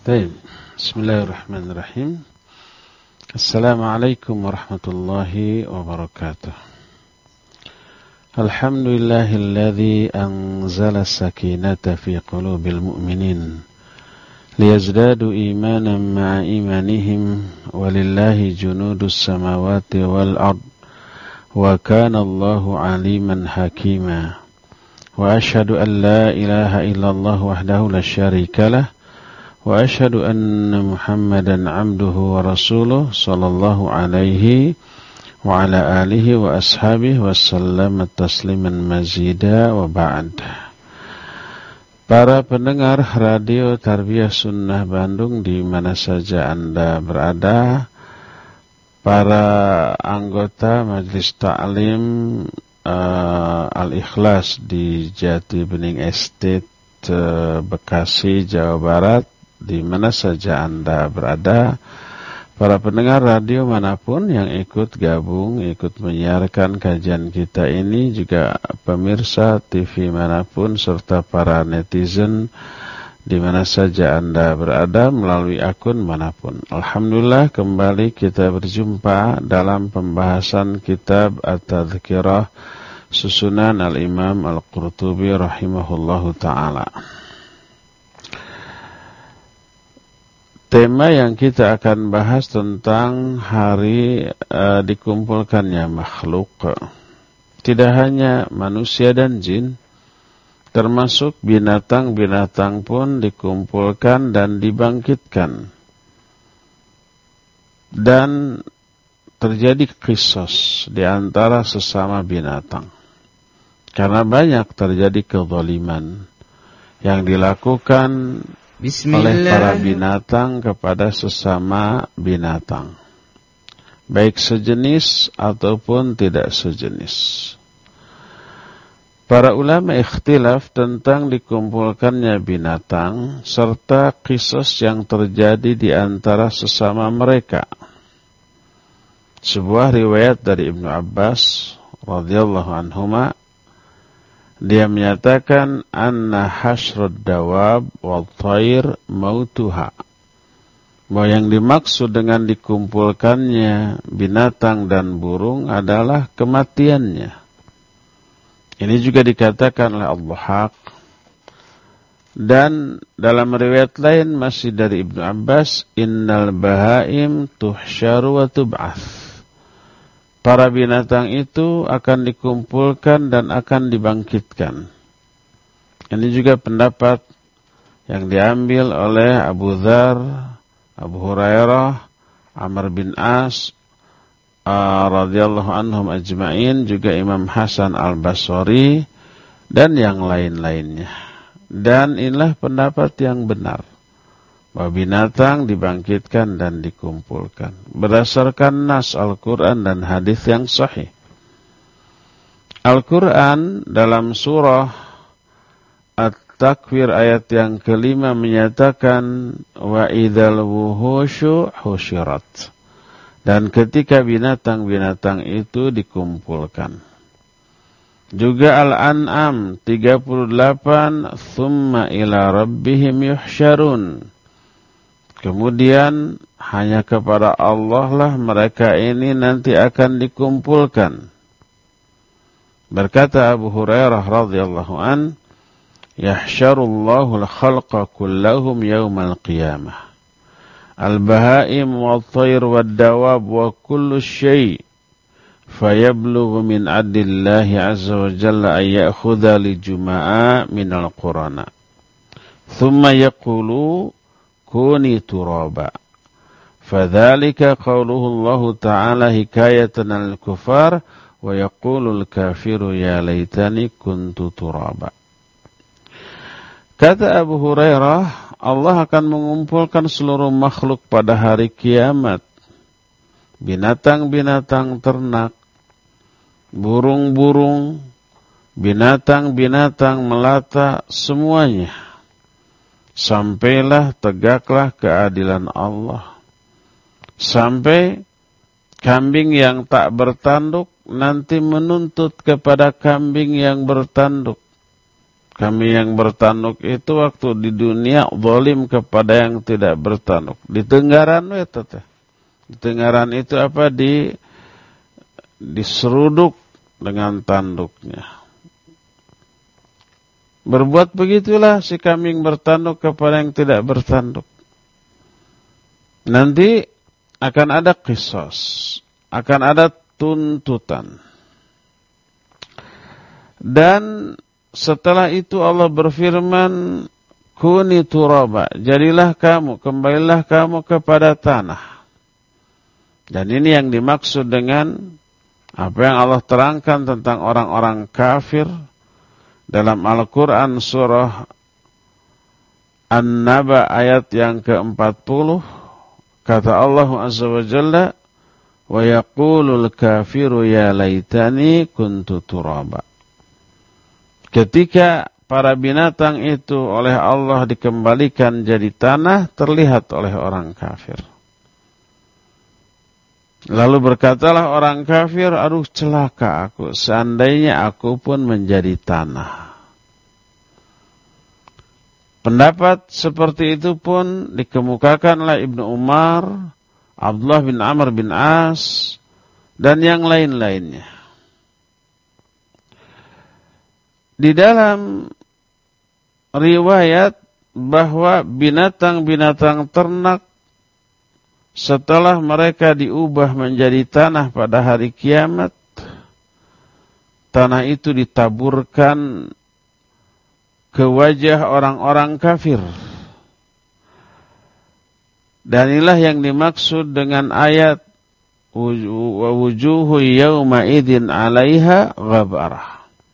Baik, bismillahirrahmanirrahim. Assalamualaikum warahmatullahi wabarakatuh. Alhamdulillahilladzi anzala sakinata fi qulubil mu'minin liyazdadu imanan ma'a imanihim walillahi junudus samawati wal ard wa kana Allahu aliman hakima. Wa ashhadu an la ilaha illallah wahdahu la syarika lah wa ashhadu anna Muhammadan abduhu wa rasuluh sallallahu alaihi wa ala alihi wa ashabihi wa sallama tasliman mazida wa ba'd. Para pendengar Radio Tarbiyah Sunnah Bandung di mana saja Anda berada, para anggota Majelis Ta'lim Al-Ikhlas di Jati Bening Estate Bekasi, Jawa Barat, di mana saja Anda berada, para pendengar radio manapun yang ikut gabung, ikut menyiarkan kajian kita ini, juga pemirsa TV manapun, serta para netizen di mana saja Anda berada melalui akun manapun. Alhamdulillah, kembali kita berjumpa dalam pembahasan kitab At-Tadhkirah susunan Al-Imam Al-Qurtubi rahimahullahu ta'ala. Tema yang kita akan bahas tentang hari dikumpulkannya makhluk. Tidak hanya manusia dan jin, termasuk binatang-binatang pun dikumpulkan dan dibangkitkan. Dan terjadi qisas di antara sesama binatang. Karena banyak terjadi kezaliman yang dilakukan oleh para binatang kepada sesama binatang, baik sejenis ataupun tidak sejenis. Para ulama ikhtilaf tentang dikumpulkannya binatang serta qisas yang terjadi di antara sesama mereka. Sebuah riwayat dari Ibnu Abbas radhiyallahu anhuma, dia menyatakan anna hasrud dawab wal thair mautuha, bahwa yang dimaksud dengan dikumpulkannya binatang dan burung adalah kematiannya. Ini juga dikatakan oleh Al-Dhahhak. Dan dalam riwayat lain masih dari Ibnu Abbas, innal bahaim tuhsyaru wa tub'ats, para binatang itu akan dikumpulkan dan akan dibangkitkan. Ini juga pendapat yang diambil oleh Abu Dzar, Abu Hurairah, Amr bin As radhiyallahu anhum ajma'in, juga Imam Hasan Al-Basri dan yang lain-lainnya. Dan inilah pendapat yang benar, bahwa binatang dibangkitkan dan dikumpulkan berdasarkan nas Al-Quran dan hadis yang sahih. Al-Quran dalam surah At-Takwir ayat yang kelima menyatakan wa idzal wuhusyu husyirat, dan ketika binatang-binatang itu dikumpulkan. Juga Al-An'am 38, thumma ila rabbihim yuhsyarun, kemudian hanya kepada Allah lah mereka ini nanti akan dikumpulkan. Berkata Abu Hurairah radhiyallahu an, yahsyarullahu al-khalqa kullahum yawmal qiyamah, al-bahaim wal-tayr wad-dawab wa kullu syai' fayablughu min adillahi azza wa jalla ay ya'khudha li juma'a minal qurana thumma yaqulu kuni turaba, fadzalika qauluhu Allah ta'ala hikayatan al-kufar wa yaqulul kafiru ya laitani kuntu turaba. Kata Abu Hurairah, Allah akan mengumpulkan seluruh makhluk pada hari kiamat, binatang-binatang ternak, burung-burung, binatang-binatang melata, semuanya. Sampailah tegaklah keadilan Allah. Sampai kambing yang tak bertanduk nanti menuntut kepada kambing yang bertanduk. Kami yang bertanduk itu waktu di dunia zalim kepada yang tidak bertanduk. Di Tenggaran itu teh. Di Tenggaran itu apa, diseruduk dengan tanduknya. Berbuat begitulah si kambing bertanduk kepada yang tidak bertanduk. Nanti akan ada qisas, akan ada tuntutan. Dan setelah itu Allah berfirman, kuni turaba, jadilah kamu, kembalilah kamu kepada tanah. Dan ini yang dimaksud dengan apa yang Allah terangkan tentang orang-orang kafir dalam Al-Quran surah An-Naba ayat yang ke-40. Kata Allah Azza wa Jalla, wa yaqulul kafiru ya laitani kuntu turaba. Ketika para binatang itu oleh Allah dikembalikan jadi tanah, terlihat oleh orang kafir. Lalu berkatalah orang kafir, aduh celaka aku, seandainya aku pun menjadi tanah. Pendapat seperti itu pun dikemukakan oleh Ibnu Umar, Abdullah bin Amr bin As, dan yang lain-lainnya. Di dalam riwayat bahwa binatang-binatang ternak setelah mereka diubah menjadi tanah pada hari kiamat, tanah itu ditaburkan ke wajah orang-orang kafir. Dan inilah yang dimaksud dengan ayat wa wujuhu yawma idzin 'alaiha ghabarah.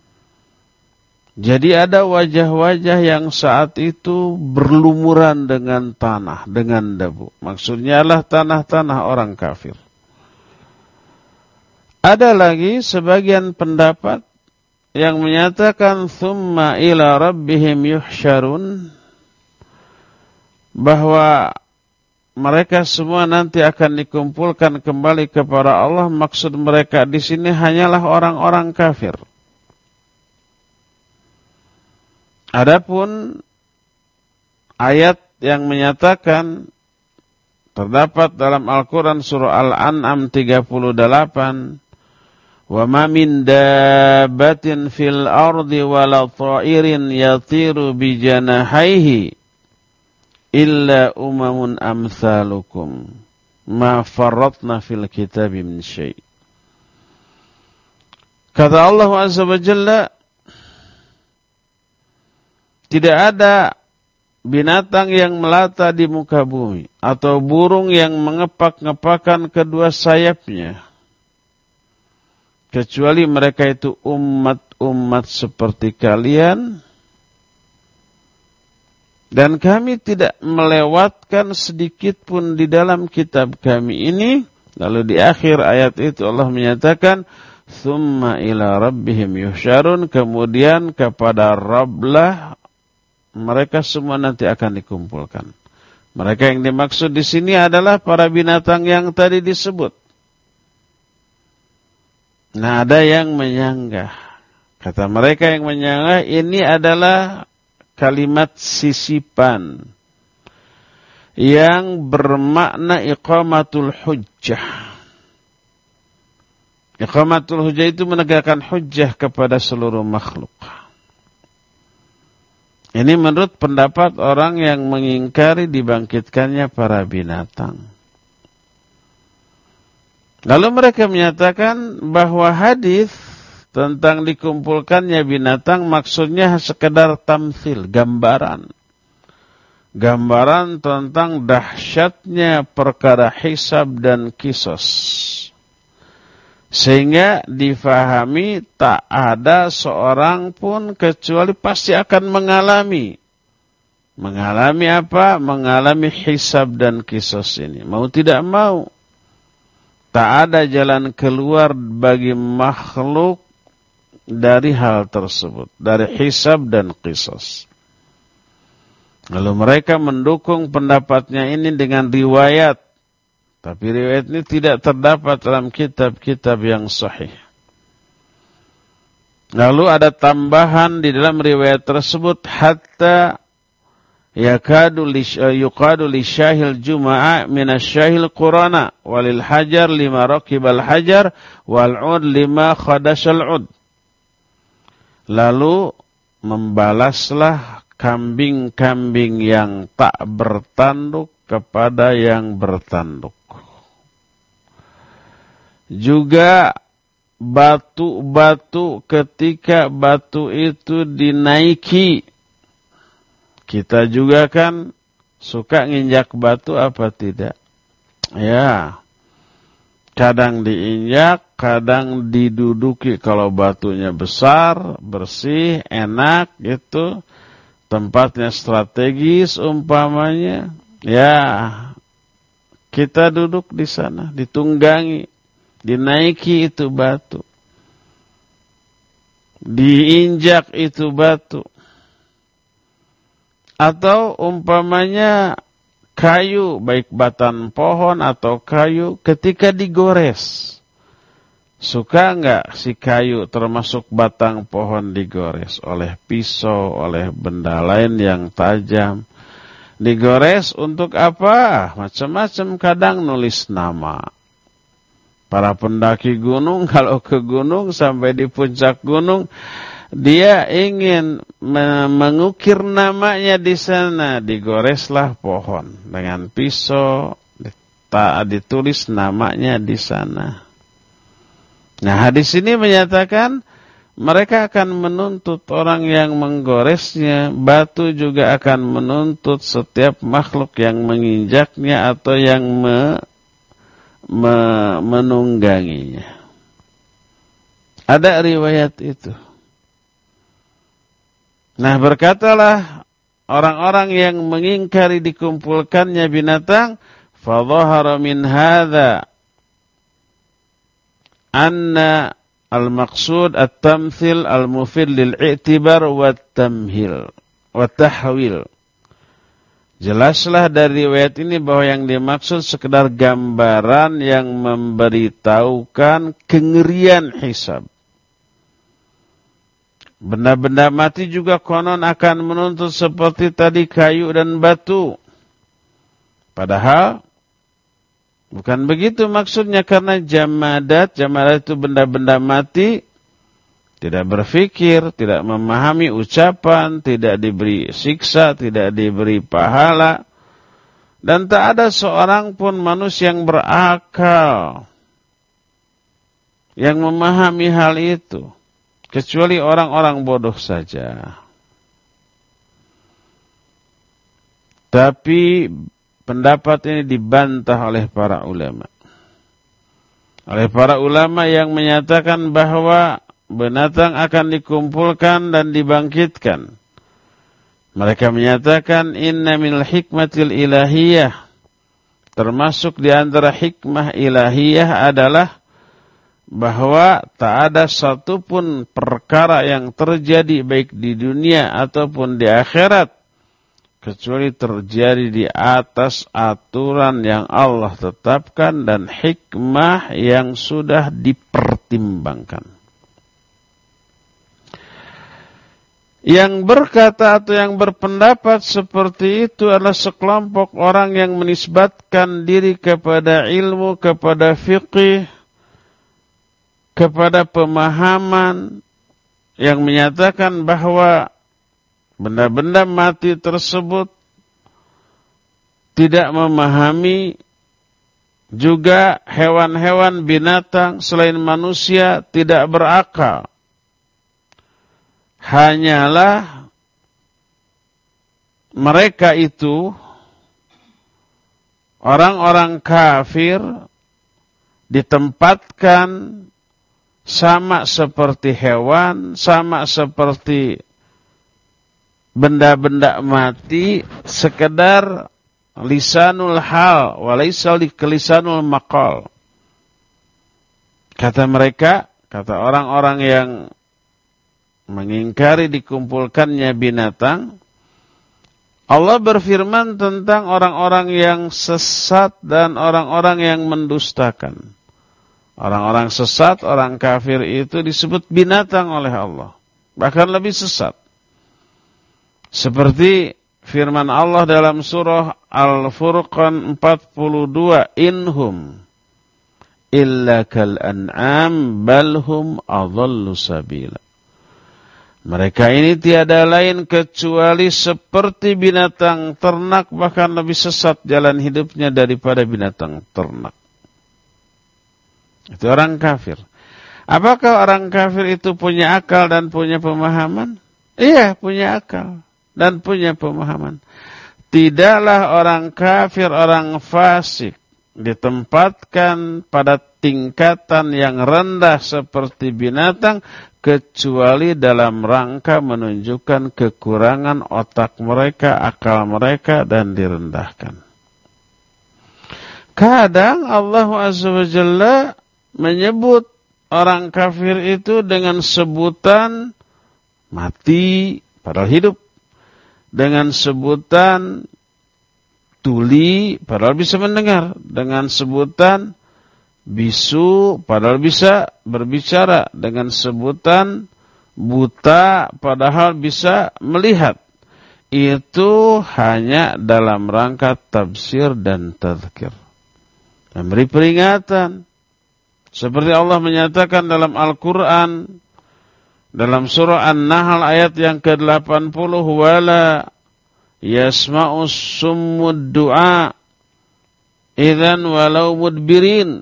Jadi ada wajah-wajah yang saat itu berlumuran dengan tanah, dengan debu. Maksudnya adalah tanah-tanah orang kafir. Ada lagi sebagian pendapat yang menyatakan thumma ila rabbihim yuhsyarun, bahwa mereka semua nanti akan dikumpulkan kembali kepada Allah. Maksud mereka di sini hanyalah orang-orang kafir. Adapun ayat yang menyatakan terdapat dalam Al-Quran surah Al-An'am 38, wa ma min dabbatin fil ardi wala ta'irin yatiru bi janahaihi illa umamun amsalukum ma farratna fil kitabi min syai'. Kata Allah Azza wa Jalla, tidak ada binatang yang melata di muka bumi atau burung yang mengepak-ngepakkan kedua sayapnya, kecuali mereka itu umat-umat seperti kalian. Dan kami tidak melewatkan sedikit pun di dalam kitab kami ini. Lalu di akhir ayat itu Allah menyatakan, thumma ila rabbihim yuhsyarun, kemudian kepada Rabblah mereka semua nanti akan dikumpulkan. Mereka yang dimaksud di sini adalah para binatang yang tadi disebut. Nah, ada yang menyanggah. Kata mereka yang menyanggah, ini adalah kalimat sisipan yang bermakna iqamatul hujjah. Iqamatul hujjah itu menegakkan hujjah kepada seluruh makhluk. Ini menurut pendapat orang yang mengingkari dibangkitkannya para binatang. Lalu mereka menyatakan bahwa hadis tentang dikumpulkannya binatang maksudnya sekedar tamsil, gambaran. Gambaran tentang dahsyatnya perkara hisab dan qisas. Sehingga difahami tak ada seorang pun kecuali pasti akan mengalami. Mengalami apa? Mengalami hisab dan qisas ini. Mau tidak mau. Tak ada jalan keluar bagi makhluk dari hal tersebut. Dari hisab dan qisas. Lalu mereka mendukung pendapatnya ini dengan riwayat. Tapi riwayat ini tidak terdapat dalam kitab-kitab yang sahih. Lalu ada tambahan di dalam riwayat tersebut, hatta yuqadu lisyahil juma'a minasyahil qurana walil hajar lima raqibal hajar wal ud lima khadashal ud. Lalu membalaslah kambing-kambing yang tak bertanduk kepada yang bertanduk. Juga batu-batu ketika batu itu dinaiki. Kita juga kan suka nginjak batu apa tidak? Ya. Kadang diinjak, kadang diduduki kalau batunya besar, bersih, enak gitu. Tempatnya strategis umpamanya. Ya. Kita duduk di sana, ditunggangi, dinaiki itu batu. Diinjak itu batu. Atau umpamanya kayu, baik batang pohon atau kayu ketika digores. Suka enggak si kayu termasuk batang pohon digores oleh pisau, oleh benda lain yang tajam? Digores untuk apa? Macam-macam, kadang nulis nama. Para pendaki gunung kalau ke gunung sampai di puncak gunung, dia ingin mengukir namanya di sana, digoreslah pohon dengan pisau, ditulis namanya di sana. Nah, hadis ini menyatakan mereka akan menuntut orang yang menggoresnya, batu juga akan menuntut setiap makhluk yang menginjaknya atau yang menungganginya. Ada riwayat itu. Nah, berkatalah orang-orang yang mengingkari dikumpulkannya binatang, fadhahara min hadza anna al-maqsud at-tamthil al-mufid lil-i'tibar wat-tamhil wat-tahwil. Jelaslah dari riwayat ini bahwa yang dimaksud sekedar gambaran yang memberitahukan kengerian hisab. Benda-benda mati juga konon akan menuntut seperti tadi kayu dan batu. Padahal bukan begitu maksudnya, karena jamadat itu benda-benda mati, tidak berpikir, tidak memahami ucapan, tidak diberi siksa, tidak diberi pahala. Dan tak ada seorang pun manusia yang berakal yang memahami hal itu. Kecuali orang-orang bodoh saja. Tapi pendapat ini dibantah oleh para ulama. Oleh para ulama yang menyatakan bahwa binatang akan dikumpulkan dan dibangkitkan. Mereka menyatakan inna minal hikmatil ilahiyah. Termasuk di antara hikmah ilahiyah adalah bahwa tak ada satupun perkara yang terjadi baik di dunia ataupun di akhirat kecuali terjadi di atas aturan yang Allah tetapkan dan hikmah yang sudah dipertimbangkan. Yang berkata atau yang berpendapat seperti itu adalah sekelompok orang yang menisbatkan diri kepada ilmu, kepada fiqih, kepada pemahaman yang menyatakan bahwa benda-benda mati tersebut tidak memahami, juga hewan-hewan binatang selain manusia tidak berakal. Hanyalah mereka itu orang-orang kafir ditempatkan sama seperti hewan, sama seperti benda-benda mati, sekedar lisanul hal, walaisa lisanul maqal. Kata mereka, kata orang-orang yang mengingkari dikumpulkannya binatang, Allah berfirman tentang orang-orang yang sesat dan orang-orang yang mendustakan. Orang-orang sesat, orang kafir itu disebut binatang oleh Allah. Bahkan lebih sesat. Seperti firman Allah dalam surah Al-Furqan 42, inhum illa kal an'am balhum adallu sabila. Mereka ini tiada lain kecuali seperti binatang ternak, bahkan lebih sesat jalan hidupnya daripada binatang ternak. Itu orang kafir. Apakah orang kafir itu punya akal dan punya pemahaman? Iya, punya akal dan punya pemahaman. Tidaklah orang kafir, orang fasik ditempatkan pada tingkatan yang rendah seperti binatang, kecuali dalam rangka menunjukkan kekurangan otak mereka, akal mereka, dan direndahkan. Kadang Allah Azza wa Jalla menyebut orang kafir itu dengan sebutan mati padahal hidup, dengan sebutan tuli padahal bisa mendengar, dengan sebutan bisu padahal bisa berbicara, dengan sebutan buta padahal bisa melihat. Itu hanya dalam rangka tafsir dan tadzkir, memberi peringatan. Seperti Allah menyatakan dalam Al-Quran, dalam surah An-Nahl ayat yang ke-80, wala yasma'us summud du'a idzan walau mudbirin.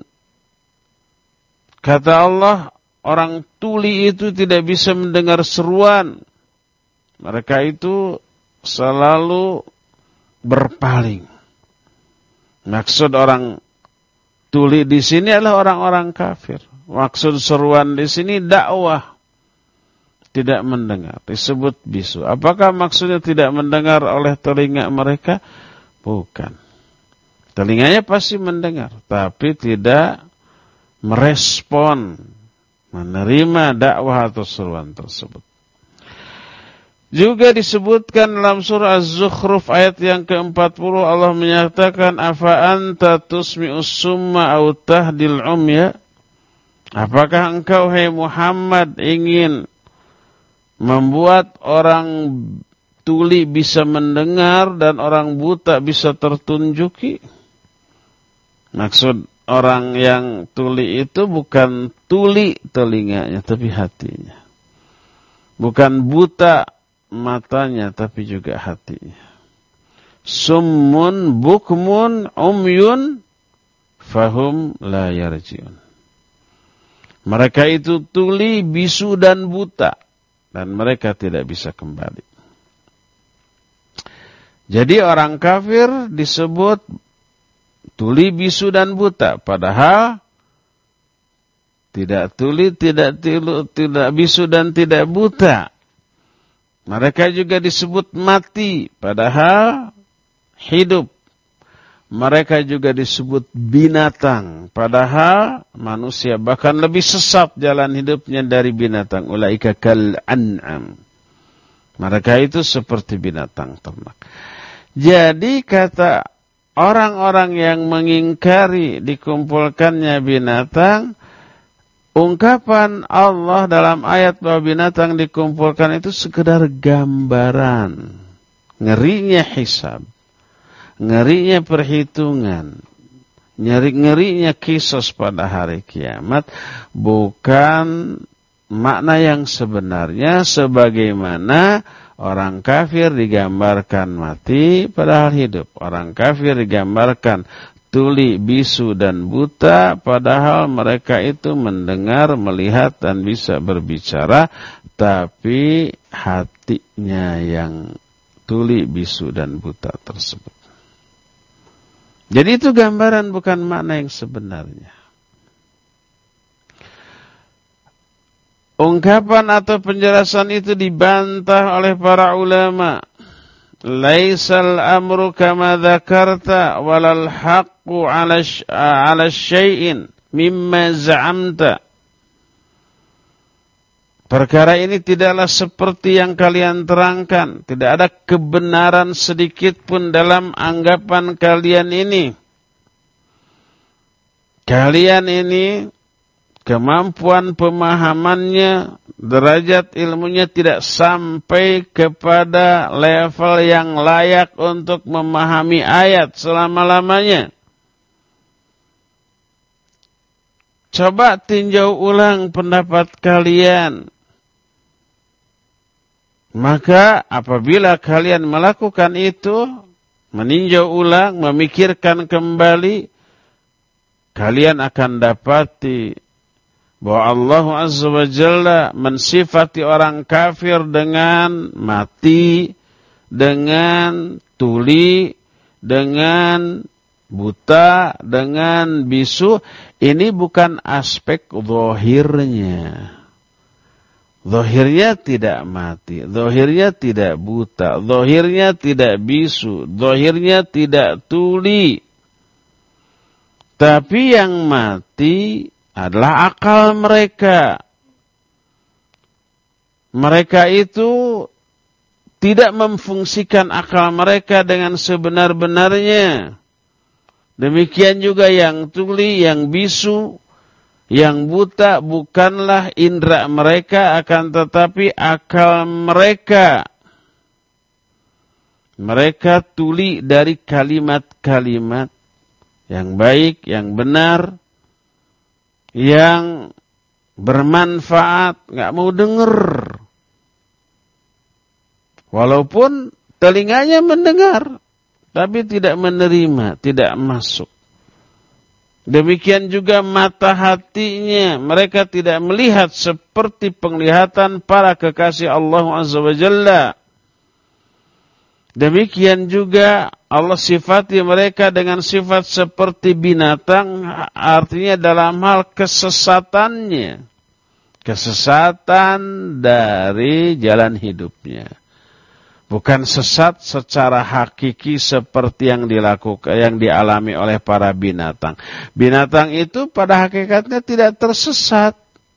Kata Allah, orang tuli itu tidak bisa mendengar seruan. Mereka itu selalu berpaling. Maksud orang tuli di sini adalah orang-orang kafir. Maksud seruan di sini dakwah. Tidak mendengar. Disebut bisu. Apakah maksudnya tidak mendengar oleh telinga mereka? Bukan. Telinganya pasti mendengar. Tapi tidak merespon, menerima dakwah atau seruan tersebut. Juga disebutkan dalam surah Az-Zukhruf ayat yang ke-40, Allah menyatakan, afa anta tusmi'us summa aw tahdil umya? Apakah engkau, hai Muhammad, ingin membuat orang tuli bisa mendengar dan orang buta bisa tertunjuki? Maksud orang yang tuli itu bukan tuli telinganya, tapi hatinya. Bukan buta matanya, tapi juga hatinya. Summun bukmun umyun fahum la yarjiun. Mereka itu tuli, bisu dan buta, dan mereka tidak bisa kembali. Jadi orang kafir disebut tuli, bisu dan buta, padahal tidak tuli, tidak bisu dan tidak buta. Mereka juga disebut mati, padahal hidup. Mereka juga disebut binatang, padahal manusia, bahkan lebih sesat jalan hidupnya dari binatang. Ulaika kal an'am. Mereka itu seperti binatang ternak. Jadi kata orang-orang yang mengingkari dikumpulkannya binatang, ungkapan Allah dalam ayat bahwa binatang dikumpulkan itu sekedar gambaran. Ngerinya hisab, ngerinya perhitungan, ngerinya kisos pada hari kiamat, bukan makna yang sebenarnya sebagaimana orang kafir digambarkan mati padahal hidup. Orang kafir digambarkan tuli, bisu dan buta, padahal mereka itu mendengar, melihat dan bisa berbicara, tapi hatinya yang tuli, bisu dan buta tersebut. Jadi itu gambaran, bukan makna yang sebenarnya. Ungkapan atau penjelasan itu dibantah oleh para ulama. Laisal amru kama dzakarta walal haqqu ala syai'in mimma za'amta. Perkara ini tidaklah seperti yang kalian terangkan. Tidak ada kebenaran sedikit pun dalam anggapan kalian ini. Kalian ini kemampuan pemahamannya, derajat ilmunya tidak sampai kepada level yang layak untuk memahami ayat selama-lamanya. Coba tinjau ulang pendapat kalian. Maka apabila kalian melakukan itu, meninjau ulang, memikirkan kembali, kalian akan dapati bahwa Allah Azza wa Jalla mensifati orang kafir dengan mati, dengan tuli, dengan buta, dengan bisu. Ini bukan aspek zahirnya. Zahirnya tidak mati, zahirnya tidak buta, zahirnya tidak bisu, zahirnya tidak tuli. Tapi yang mati adalah akal mereka. Mereka itu tidak memfungsikan akal mereka dengan sebenar-benarnya. Demikian juga yang tuli, yang bisu, yang buta bukanlah indera mereka, akan tetapi akal mereka. Mereka tuli dari kalimat-kalimat yang baik, yang benar, yang bermanfaat, nggak mau dengar. Walaupun telinganya mendengar, tapi tidak menerima, tidak masuk. Demikian juga mata hatinya, mereka tidak melihat seperti penglihatan para kekasih Allah Azza wa Jalla. Demikian juga Allah sifati mereka dengan sifat seperti binatang, artinya dalam hal kesesatannya. Kesesatan dari jalan hidupnya. Bukan sesat secara hakiki seperti yang dilakukan, yang dialami oleh para binatang. Binatang itu pada hakikatnya tidak tersesat.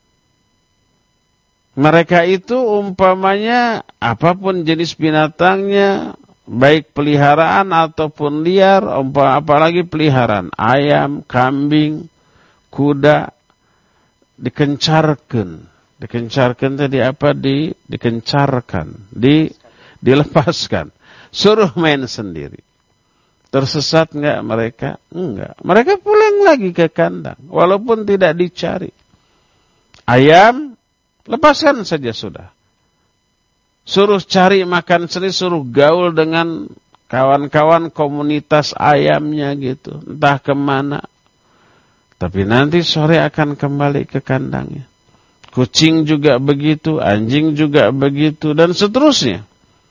Mereka itu umpamanya apapun jenis binatangnya, baik peliharaan ataupun liar, apalagi peliharaan ayam, kambing, kuda, dikencarkan. Dikencarkan tadi apa? Dikencarkan, dilepaskan, suruh main sendiri. Tersesat enggak mereka? Enggak. Mereka pulang lagi ke kandang, walaupun tidak dicari. Ayam, lepaskan saja sudah. Suruh cari makan sendiri, suruh gaul dengan kawan-kawan komunitas ayamnya gitu. Entah kemana. Tapi nanti sore akan kembali ke kandangnya. Kucing juga begitu, anjing juga begitu, dan seterusnya.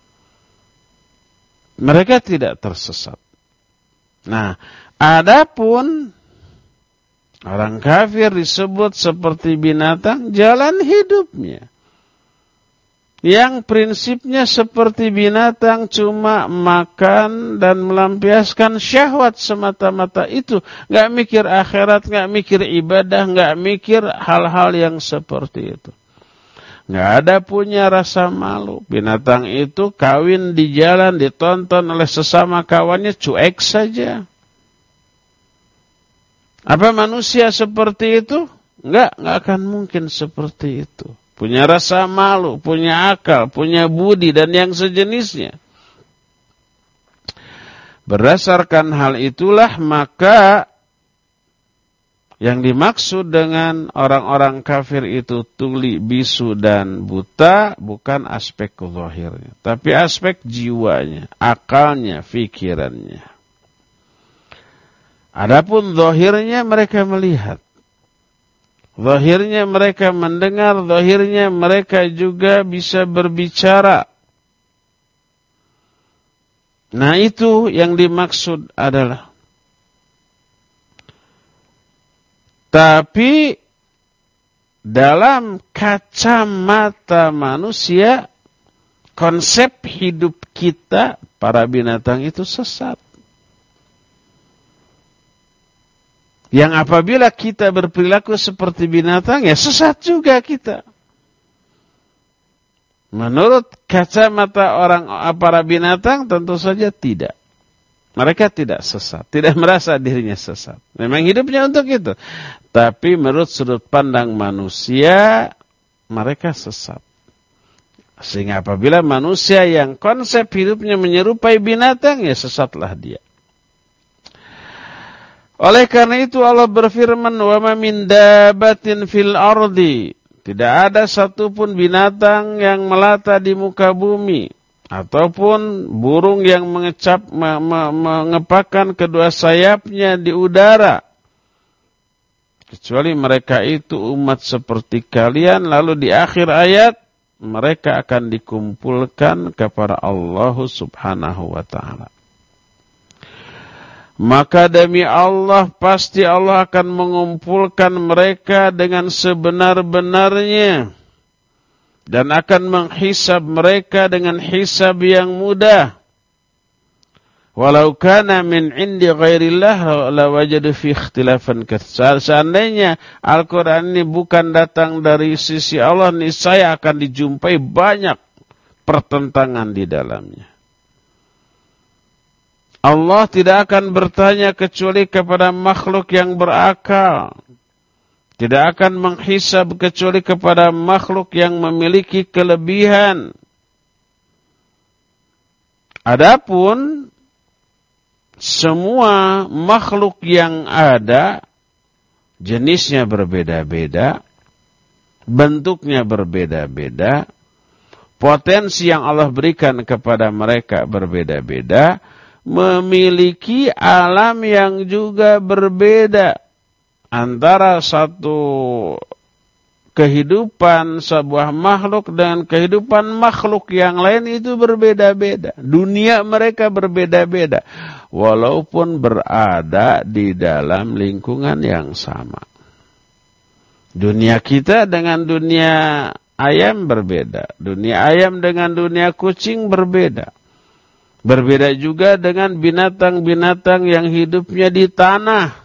Mereka tidak tersesat. Nah, adapun orang kafir disebut seperti binatang, jalan hidupnya yang prinsipnya seperti binatang, cuma makan dan melampiaskan syahwat semata-mata itu. Nggak mikir akhirat, nggak mikir ibadah, nggak mikir hal-hal yang seperti itu. Nggak ada punya rasa malu. Binatang itu kawin di jalan, ditonton oleh sesama kawannya, cuek saja. Apa manusia seperti itu? Nggak akan mungkin seperti itu. Punya rasa malu, punya akal, punya budi, dan yang sejenisnya. Berdasarkan hal itulah maka yang dimaksud dengan orang-orang kafir itu tuli, bisu, dan buta bukan aspek zahirnya, tapi aspek jiwanya, akalnya, fikirannya. Adapun zahirnya mereka melihat, zahirnya mereka mendengar, zahirnya mereka juga bisa berbicara. Nah, itu yang dimaksud adalah. Tapi dalam kacamata manusia, konsep hidup kita, para binatang itu sesat. Yang apabila kita berperilaku seperti binatang, ya sesat juga kita. Menurut kacamata para binatang tentu saja tidak. Mereka tidak sesat, tidak merasa dirinya sesat. Memang hidupnya untuk itu. Tapi menurut sudut pandang manusia, mereka sesat. Sehingga apabila manusia yang konsep hidupnya menyerupai binatang, ya sesatlah dia. Oleh karena itu Allah berfirman, "Wa ma min dabbatin fil ardi." Tidak ada satupun binatang yang melata di muka bumi, ataupun burung yang mengepakkan kedua sayapnya di udara, kecuali mereka itu umat seperti kalian. Lalu di akhir ayat, mereka akan dikumpulkan kepada Allah subhanahu wa ta'ala. Maka demi Allah, pasti Allah akan mengumpulkan mereka dengan sebenar-benarnya, dan akan menghisab mereka dengan hisab yang mudah. Walau kana min indi ghairillah lawajadu fi ikhtilafan katsir. Seandainya Al-Quran ini bukan datang dari sisi Allah, niscaya akan dijumpai banyak pertentangan di dalamnya. Allah tidak akan bertanya kecuali kepada makhluk yang berakal. Tidak akan menghisab kecuali kepada makhluk yang memiliki kelebihan. Adapun semua makhluk yang ada, jenisnya berbeda-beda, bentuknya berbeda-beda, potensi yang Allah berikan kepada mereka berbeda-beda, memiliki alam yang juga berbeda. Antara satu kehidupan sebuah makhluk dengan kehidupan makhluk yang lain itu berbeda-beda. Dunia mereka berbeda-beda, walaupun berada di dalam lingkungan yang sama. Dunia kita dengan dunia ayam berbeda. Dunia ayam dengan dunia kucing berbeda. Berbeda juga dengan binatang-binatang yang hidupnya di tanah.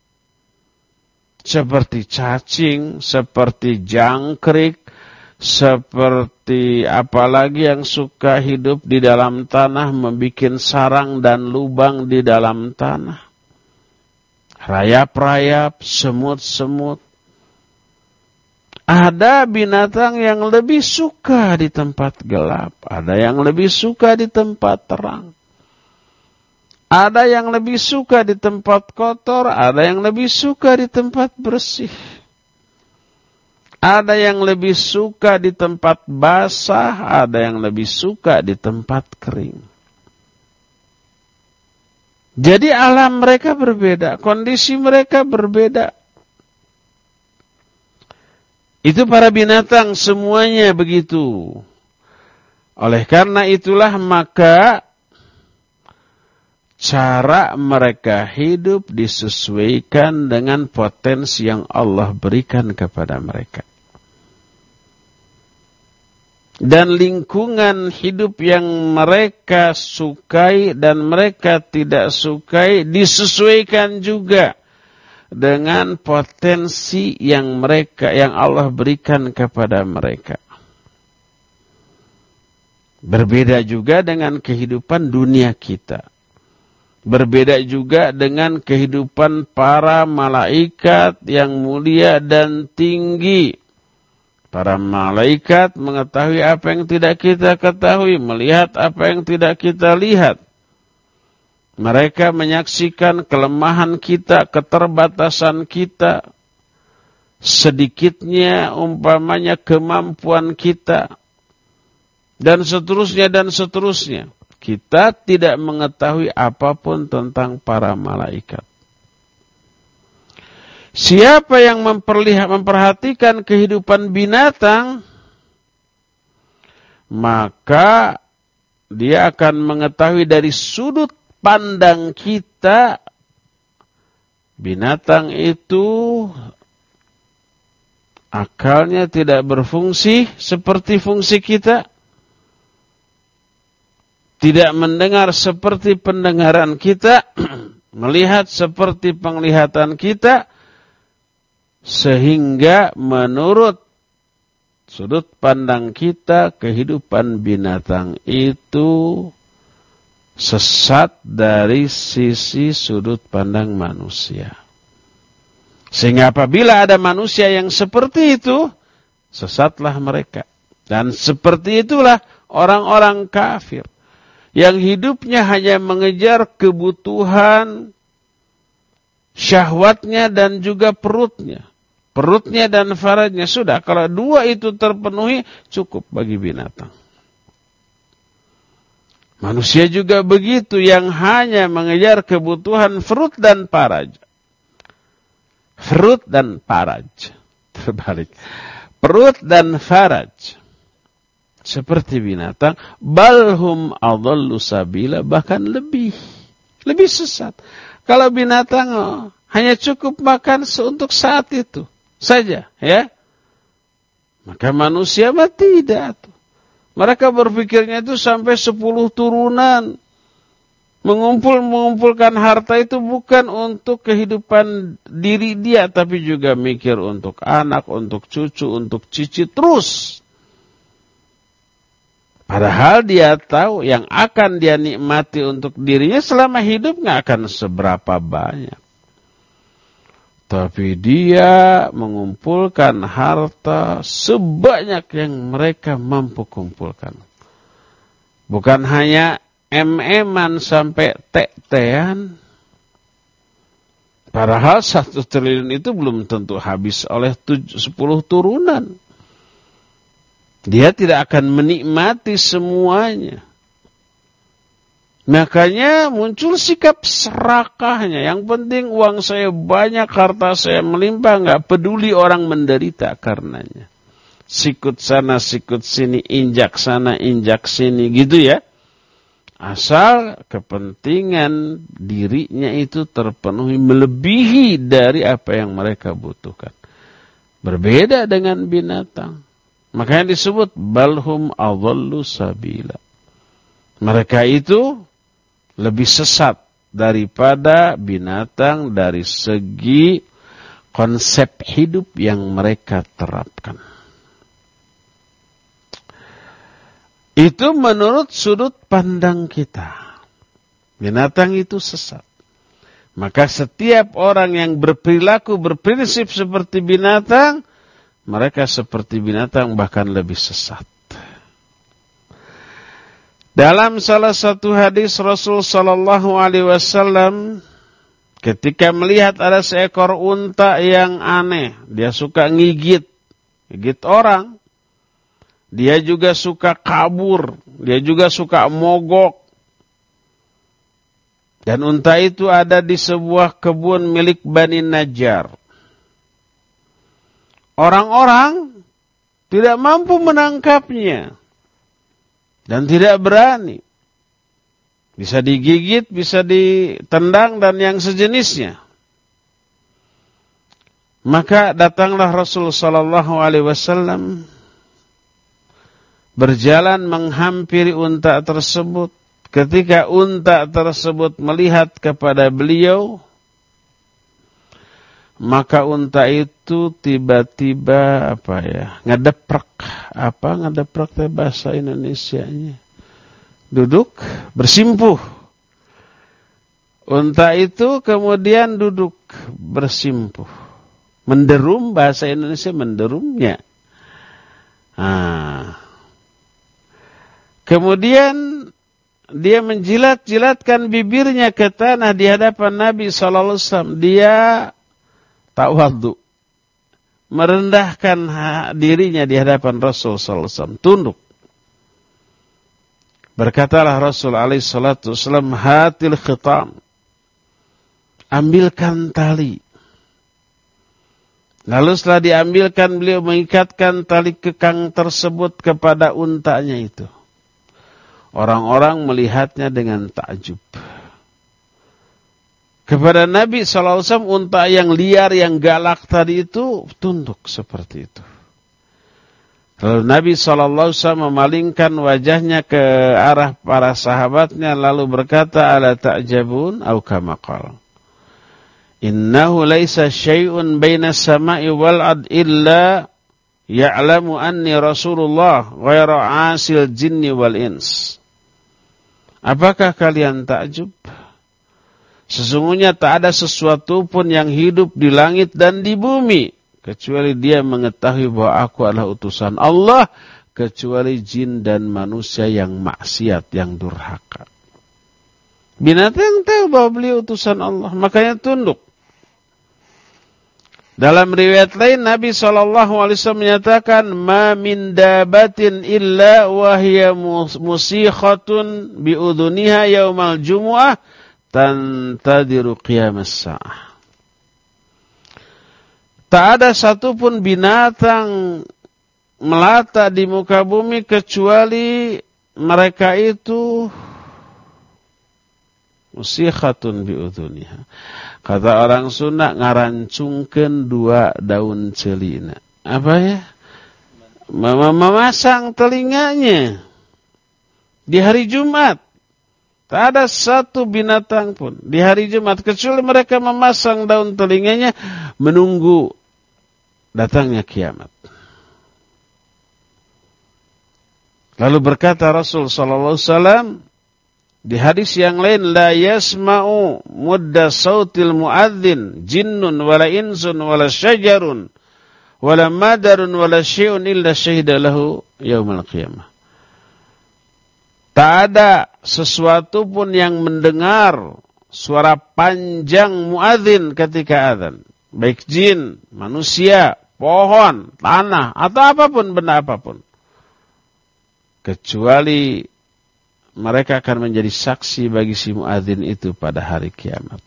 Seperti cacing, seperti jangkrik, seperti apalagi yang suka hidup di dalam tanah, membuat sarang dan lubang di dalam tanah. Rayap-rayap, semut-semut. Ada binatang yang lebih suka di tempat gelap. Ada yang lebih suka di tempat terang. Ada yang lebih suka di tempat kotor. Ada yang lebih suka di tempat bersih. Ada yang lebih suka di tempat basah. Ada yang lebih suka di tempat kering. Jadi alam mereka berbeda. Kondisi mereka berbeda. Itu para binatang semuanya begitu. Oleh karena itulah maka cara mereka hidup disesuaikan dengan potensi yang Allah berikan kepada mereka. Dan lingkungan hidup yang mereka sukai dan mereka tidak sukai disesuaikan juga dengan potensi yang Allah berikan kepada mereka. Berbeda juga dengan kehidupan dunia kita. Berbeda juga dengan kehidupan para malaikat yang mulia dan tinggi. Para malaikat mengetahui apa yang tidak kita ketahui, melihat apa yang tidak kita lihat. Mereka menyaksikan kelemahan kita, keterbatasan kita, sedikitnya umpamanya kemampuan kita, dan seterusnya dan seterusnya. Kita tidak mengetahui apapun tentang para malaikat. Siapa yang memperhatikan kehidupan binatang, maka dia akan mengetahui dari sudut pandang kita, binatang itu akalnya tidak berfungsi seperti fungsi kita, tidak mendengar seperti pendengaran kita, melihat seperti penglihatan kita, sehingga menurut sudut pandang kita, kehidupan binatang itu sesat dari sisi sudut pandang manusia. Sehingga apabila ada manusia yang seperti itu, sesatlah mereka. Dan seperti itulah orang-orang kafir yang hidupnya hanya mengejar kebutuhan syahwatnya dan juga perutnya. Perutnya dan faradnya. Sudah, kalau dua itu terpenuhi, cukup bagi binatang. Manusia juga begitu, yang hanya mengejar kebutuhan perut dan faraj. Perut dan faraj. Terbalik. Perut dan faraj. Seperti binatang. Balhum adallu sabila, bahkan lebih sesat. Kalau binatang hanya cukup makan untuk saat itu saja, ya. Maka manusia mah tidak. Mereka berpikirnya itu sampai 10 turunan. Mengumpulkan harta itu bukan untuk kehidupan diri dia, tapi juga mikir untuk anak, untuk cucu, untuk cicit terus. Padahal dia tahu yang akan dia nikmati untuk dirinya selama hidup nggak akan seberapa banyak. Tapi dia mengumpulkan harta sebanyak yang mereka mampu kumpulkan. Bukan hanya MM-an sampai tek-tean. Padahal 1 triliun itu belum tentu habis oleh 10 turunan. Dia tidak akan menikmati semuanya. Makanya muncul sikap serakahnya. Yang penting uang saya banyak, harta saya melimpah, nggak peduli orang menderita karenanya. Sikut sana, sikut sini, injak sana, injak sini, gitu ya. Asal kepentingan dirinya itu terpenuhi melebihi dari apa yang mereka butuhkan. Berbeda dengan binatang. Makanya disebut balhum adallu sabila. Mereka itu lebih sesat daripada binatang dari segi konsep hidup yang mereka terapkan. Itu menurut sudut pandang kita. Binatang itu sesat. Maka setiap orang yang berperilaku, berprinsip seperti binatang, mereka seperti binatang bahkan lebih sesat. Dalam salah satu hadis Rasul sallallahu alaihi wasallam ketika melihat ada seekor unta yang aneh, dia suka gigit orang. Dia juga suka kabur, dia juga suka mogok. Dan unta itu ada di sebuah kebun milik Bani Najjar. Orang-orang tidak mampu menangkapnya. Dan tidak berani. Bisa digigit, bisa ditendang, dan yang sejenisnya. Maka datanglah Rasul sallallahu alaihi wasallam berjalan menghampiri unta tersebut. Ketika unta tersebut melihat kepada beliau, maka unta itu tiba-tiba ngedeprak. Apa ngedeprak teh bahasa Indonesianya? Duduk, bersimpuh. Unta itu kemudian duduk, bersimpuh. Menderum, bahasa Indonesia menderumnya. Kemudian dia menjilat-jilatkan bibirnya ke tanah di hadapan Nabi SAW. Dia tawadhu, merendahkan dirinya di hadapan Rasul SAW. Tunduk. Berkatalah Rasul SAW, hatil khitam. Ambilkan tali. Lalu setelah diambilkan, beliau mengikatkan tali kekang tersebut kepada untanya itu. Orang-orang melihatnya dengan takjub. Kepada Nabi SAW, unta yang liar, yang galak tadi itu tunduk seperti itu. Lalu Nabi SAW memalingkan wajahnya ke arah para sahabatnya, lalu berkata, ala ta'jabun au kama qala. Innahu laisa syai'un baina as-sama'i wal ard illa ya'lamu anni Rasulullah ghaira 'asil jinni wal ins. Apakah kalian takjub? Sesungguhnya tak ada sesuatu pun yang hidup di langit dan di bumi, kecuali dia mengetahui bahwa aku adalah utusan Allah, kecuali jin dan manusia yang maksiat, yang durhaka. Binatang tahu bahwa beliau utusan Allah, makanya tunduk. Dalam riwayat lain Nabi SAW menyatakan, "Ma min dabatin illa wahya musikhatun biudhuniha yaumal jumu'ah tantadiru qiyamas sa'ah." Tak ada satupun binatang melata di muka bumi kecuali mereka itu musikhatun biudhuniha. Kata orang Sunda, ngarancungkeun dua daun celina. Apa ya? Memasang telinganya di hari Jumat. Tak ada satu binatang pun di hari Jumat kecuali mereka memasang daun telinganya menunggu datangnya kiamat. Lalu berkata Rasul sallallahu alaihi wasallam di hadis yang lain, la yasma'u mudda sautil muadzin jinnun wala insun wala syajarun wala madarun wala syai'un illa syahida lahu yaumal qiyamah. Tak ada sesuatu pun yang mendengar suara panjang muadzin ketika azan, baik jin, manusia, pohon, tanah atau apapun, benda apapun, kecuali mereka akan menjadi saksi bagi si muadzin itu pada hari kiamat.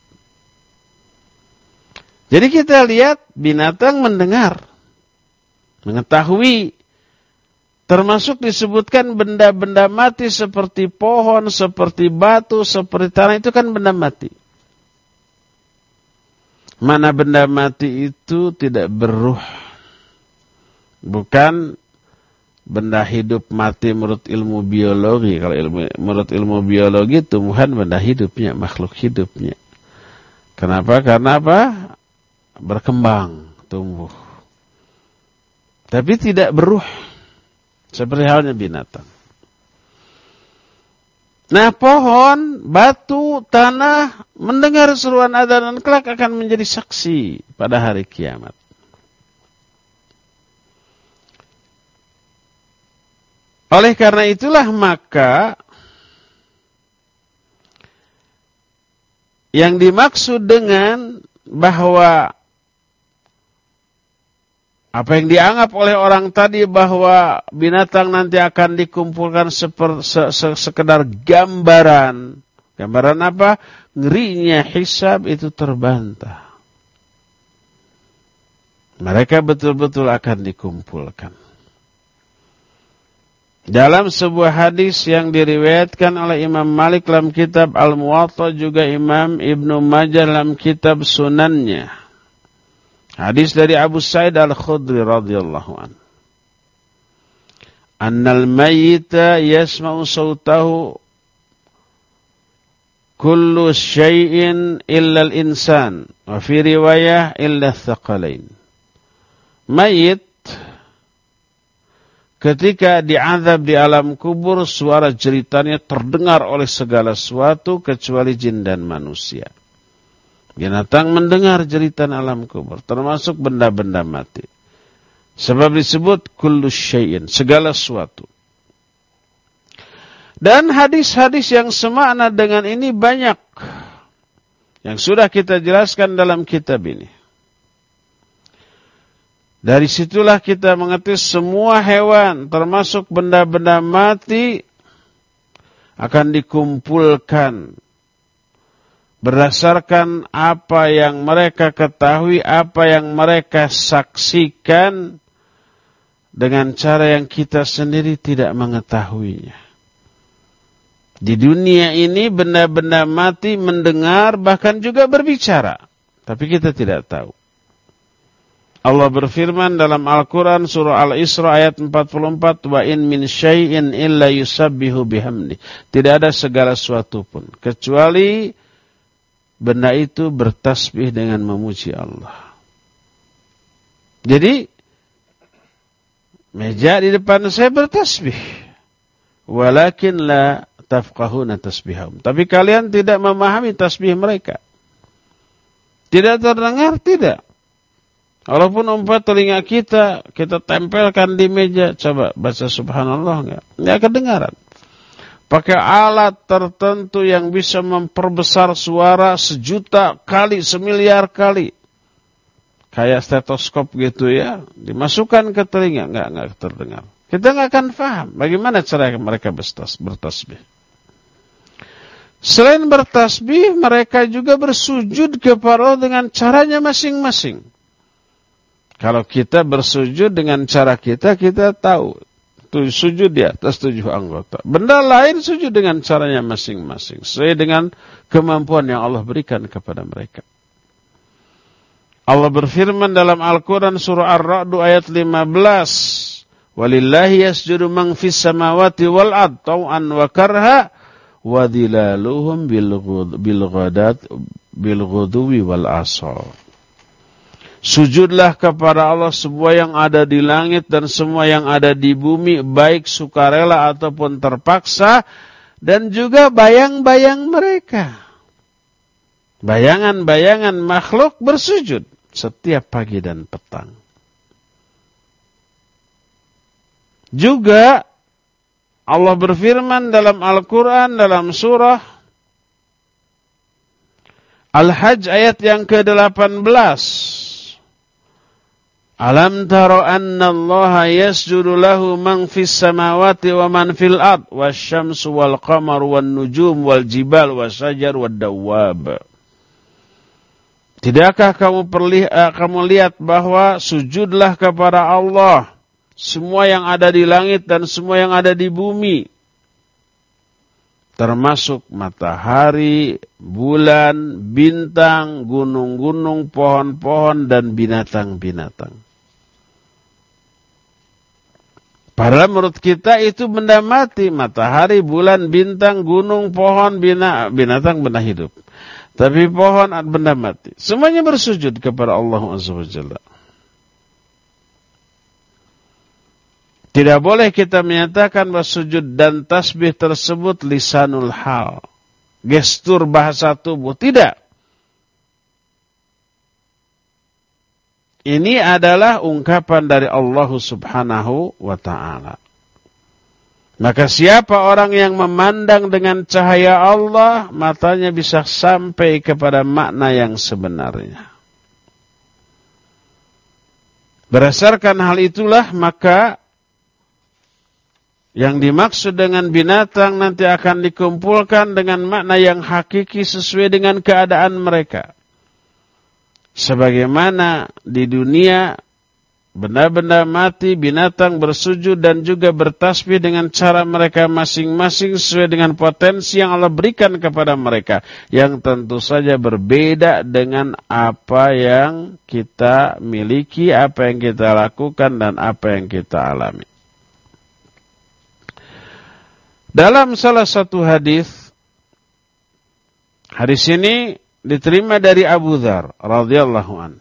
Jadi kita lihat binatang mendengar, mengetahui, termasuk disebutkan benda-benda mati seperti pohon, seperti batu, seperti tanah, itu kan benda mati. Mana benda mati itu tidak berruh, bukan benda hidup mati menurut ilmu biologi. Kalau menurut ilmu biologi, tumbuhan benda hidupnya, makhluk hidupnya. Kenapa? Karena apa? Berkembang, tumbuh. Tapi tidak beruh, seperti halnya binatang. Nah, pohon, batu, tanah mendengar seruan adzan dan kelak akan menjadi saksi pada hari kiamat. Oleh karena itulah maka yang dimaksud dengan bahwa apa yang dianggap oleh orang tadi bahwa binatang nanti akan dikumpulkan sekedar gambaran. Gambaran apa? Ngerinya hisab itu terbantah. Mereka betul-betul akan dikumpulkan. Dalam sebuah hadis yang diriwayatkan oleh Imam Malik dalam kitab Al-Muwatta, juga Imam Ibnu Majah dalam kitab Sunannya. Hadis dari Abu Sa'id Al-Khudri radhiyallahu anhu. Annal mayyita yasma'u sautahu kullu syai'in illa al-insan, wa fi riwayah illa ats-tsaqalain. Mayit ketika diazab di alam kubur, suara jeritannya terdengar oleh segala sesuatu kecuali jin dan manusia. Binatang mendengar jeritan alam kubur, termasuk benda-benda mati. Sebab disebut kullu syai'in, segala sesuatu. Dan hadis-hadis yang semakna dengan ini banyak yang sudah kita jelaskan dalam kitab ini. Dari situlah kita mengerti semua hewan, termasuk benda-benda mati, akan dikumpulkan berdasarkan apa yang mereka ketahui, apa yang mereka saksikan, dengan cara yang kita sendiri tidak mengetahuinya. Di dunia ini benda-benda mati mendengar, bahkan juga berbicara, tapi kita tidak tahu. Allah berfirman dalam Al-Quran surah Al-Isra ayat 44, wa in min syai'in illa yusabbihu bihamdi. Tidak ada segala sesuatu pun kecuali benda itu bertasbih dengan memuji Allah. Jadi meja di depan saya bertasbih, walakin la tafqahuna tasbihahum. Tapi kalian tidak memahami tasbih mereka. Tidak terdengar, tidak. Walaupun umpah telinga kita tempelkan di meja, coba baca subhanallah enggak kedengaran. Pakai alat tertentu yang bisa memperbesar suara 1.000.000 kali, 1.000.000.000 kali. Kayak stetoskop gitu ya, dimasukkan ke telinga, enggak terdengar. Kita enggak akan paham bagaimana cara mereka bertasbih. Selain bertasbih, mereka juga bersujud kepada Allah dengan caranya masing-masing. Kalau kita bersujud dengan cara kita tahu. Sujud di atas 7 anggota. Benda lain sujud dengan caranya masing-masing. Sesuai dengan kemampuan yang Allah berikan kepada mereka. Allah berfirman dalam Al-Quran surah Ar-Ra'd ayat 15. Walillahi yasjudu man fis samawati wal ard taw'an wa karha wa dhilaluhum bil ghuduwi wal asal. Sujudlah kepada Allah semua yang ada di langit dan semua yang ada di bumi, baik sukarela ataupun terpaksa, dan juga bayang-bayang mereka. Bayangan-bayangan makhluk bersujud setiap pagi dan petang. Juga Allah berfirman dalam Al-Quran dalam surah Al-Hajj ayat yang ke-18. Alam taro anna Allah yasjudu lahu man fis samawati wa man fil ard wasyamsu wal qamaru wan nujum wal jibal wasyajar wad dawab. Tidakkah kamu lihat bahwa sujudlah kepada Allah semua yang ada di langit dan semua yang ada di bumi, termasuk matahari, bulan, bintang, gunung-gunung, pohon-pohon, dan binatang-binatang. Padahal menurut kita itu benda mati. Matahari, bulan, bintang, gunung, pohon, binatang benda hidup. Tapi pohon benda mati. Semuanya bersujud kepada Allah Azza wa Jalla. Tidak boleh kita menyatakan bahwa sujud dan tasbih tersebut lisanul hal, gestur bahasa tubuh. Tidak. Ini adalah ungkapan dari Allah Subhanahu wa ta'ala. Maka siapa orang yang memandang dengan cahaya Allah, matanya bisa sampai kepada makna yang sebenarnya. Berdasarkan hal itulah, maka yang dimaksud dengan binatang nanti akan dikumpulkan dengan makna yang hakiki sesuai dengan keadaan mereka. Sebagaimana di dunia benda-benda mati, binatang bersujud dan juga bertasbih dengan cara mereka masing-masing sesuai dengan potensi yang Allah berikan kepada mereka. Yang tentu saja berbeda dengan apa yang kita miliki, apa yang kita lakukan dan apa yang kita alami. Dalam salah satu hadis ini diterima dari Abu Dzar radhiyallahu an.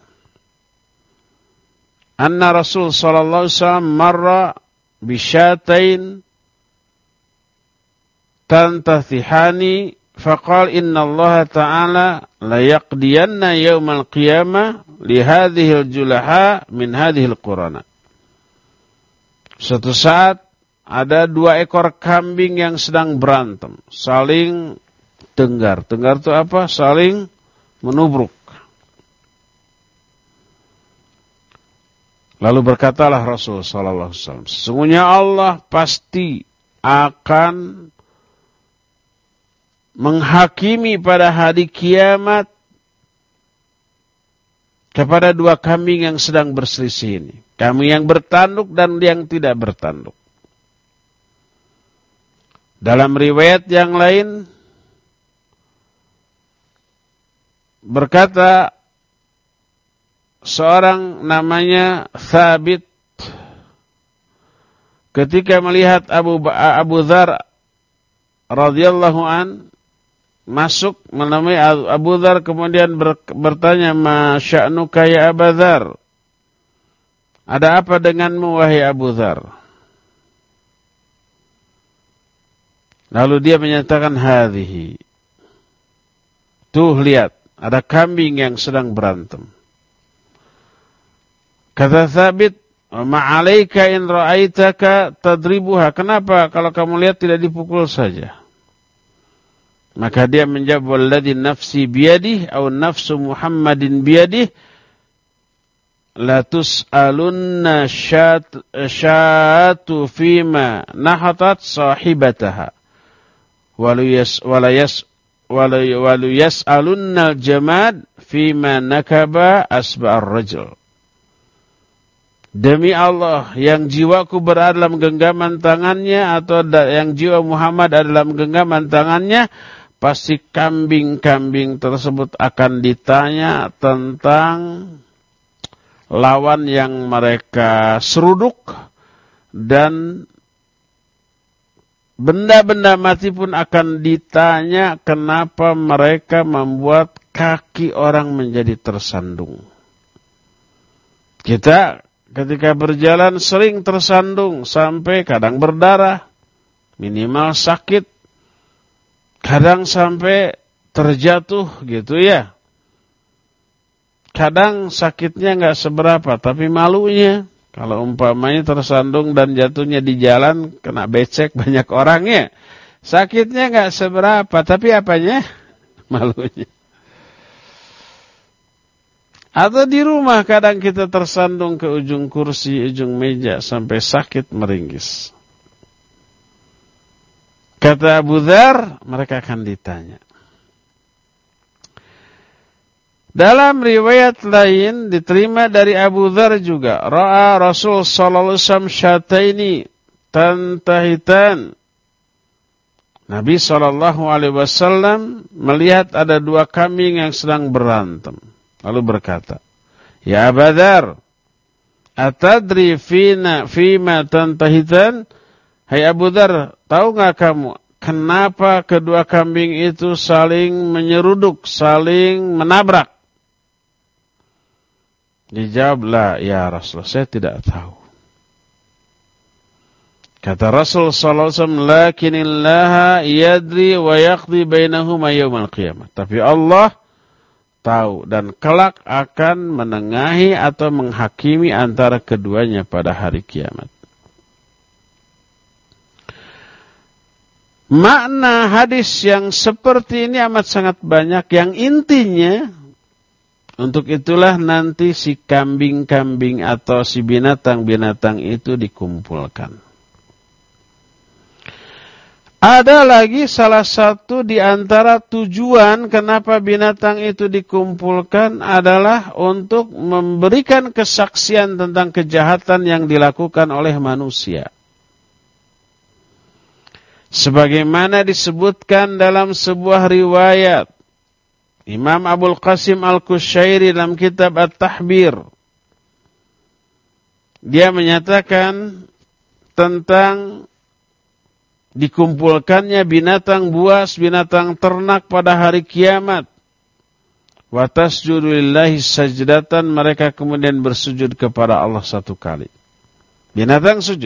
Anna Rasul sallallahu alaihi wasallam marra bisyatain tantathihani faqala inna Allah ta'ala la yaqdiyanna yawmal qiyamah li hadhihi al-julaha min hadhihi al-qurana. Suatu saat ada 2 ekor kambing yang sedang berantem, saling tenggar. Tenggar itu apa? Saling menubruk. Lalu berkatalah Rasul sallallahu alaihi wasallam, sesungguhnya Allah pasti akan menghakimi pada hari kiamat kepada 2 kambing yang sedang berselisih ini. Kambing yang bertanduk dan yang tidak bertanduk. Dalam riwayat yang lain berkata seorang namanya Thabit ketika melihat Abu Dzar radhiyallahu an masuk menemui Abu Dzar, kemudian bertanya, "Ma sya'nuka ya Abu Dzar?" Ada apa denganmu wahai Abu Dzar? Lalu dia menyatakan hadhihi. Tuh lihat, ada kambing yang sedang berantem. Kata Thabit, ma'alaika in ra'aitaka tadribuha. Kenapa kalau kamu lihat tidak dipukul saja? Maka dia menjawab, walladhi nafsi biyadih, atau nafsu Muhammadin biyadih, la tus'alunna syatu fima nahatat sahibataha. Walu yas'alunnal jamad fima nakaba asba'ar rajul. Demi Allah, yang jiwaku berada dalam genggaman tangannya, atau yang jiwa Muhammad ada dalam genggaman tangannya, pasti kambing-kambing tersebut akan ditanya tentang lawan yang mereka seruduk, dan benda-benda mati pun akan ditanya kenapa mereka membuat kaki orang menjadi tersandung. Kita ketika berjalan sering tersandung sampai kadang berdarah, minimal sakit, kadang sampai terjatuh gitu ya. Kadang sakitnya nggak seberapa, tapi malunya. Kalau umpamanya tersandung dan jatuhnya di jalan, kena becek banyak orangnya. Sakitnya nggak seberapa, tapi apanya? Malunya. Atau di rumah kadang kita tersandung ke ujung kursi, ujung meja, sampai sakit meringkis. Kata Abu Dzar, mereka akan ditanya. Dalam riwayat lain diterima dari Abu Dzar juga, ra'a Rasul sallallahu alaihi wasallam syataini tantahitan. Nabi sallallahu alaihi wasallam melihat ada dua kambing yang sedang berantem. Lalu berkata, "Ya Abu Dzar, atadri fima tantahitan?" Hai Abu Dzar, tahu enggak kamu kenapa kedua kambing itu saling menyeruduk, saling menabrak? Dijawablah, ya Rasulullah, saya tidak tahu. Kata Rasul sallallahu alaihi wasallam, "Lakinillaha yadri wa yaqdi bainahuma yaumal qiyamah." Tapi Allah tahu dan kelak akan menengahi atau menghakimi antara keduanya pada hari kiamat. Makna hadis yang seperti ini amat sangat banyak, yang intinya untuk itulah nanti si kambing-kambing atau si binatang-binatang itu dikumpulkan. Ada lagi salah satu di antara tujuan kenapa binatang itu dikumpulkan adalah untuk memberikan kesaksian tentang kejahatan yang dilakukan oleh manusia. Sebagaimana disebutkan dalam sebuah riwayat, Imam Abul Qasim Al-Kushairi dalam kitab At-Tahbir, dia menyatakan tentang dikumpulkannya binatang buas, binatang ternak pada hari kiamat. Wa tasjudu lillahi sajdatan, mereka kemudian bersujud kepada Allah satu kali. Binatang sujud.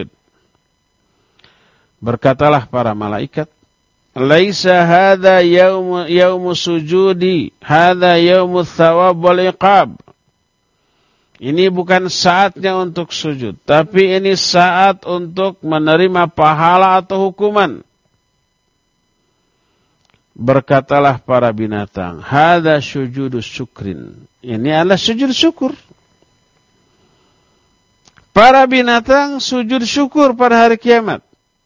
Berkatalah para malaikat, laisa hadha yaumu sujudi, hadha yaumu thawab wal iqab. Ini bukan saatnya untuk sujud, tapi ini saat untuk menerima pahala atau hukuman. Berkatalah para binatang, hadha sujudus syukrin. Ini adalah sujud syukur. Para binatang sujud syukur pada hari kiamat.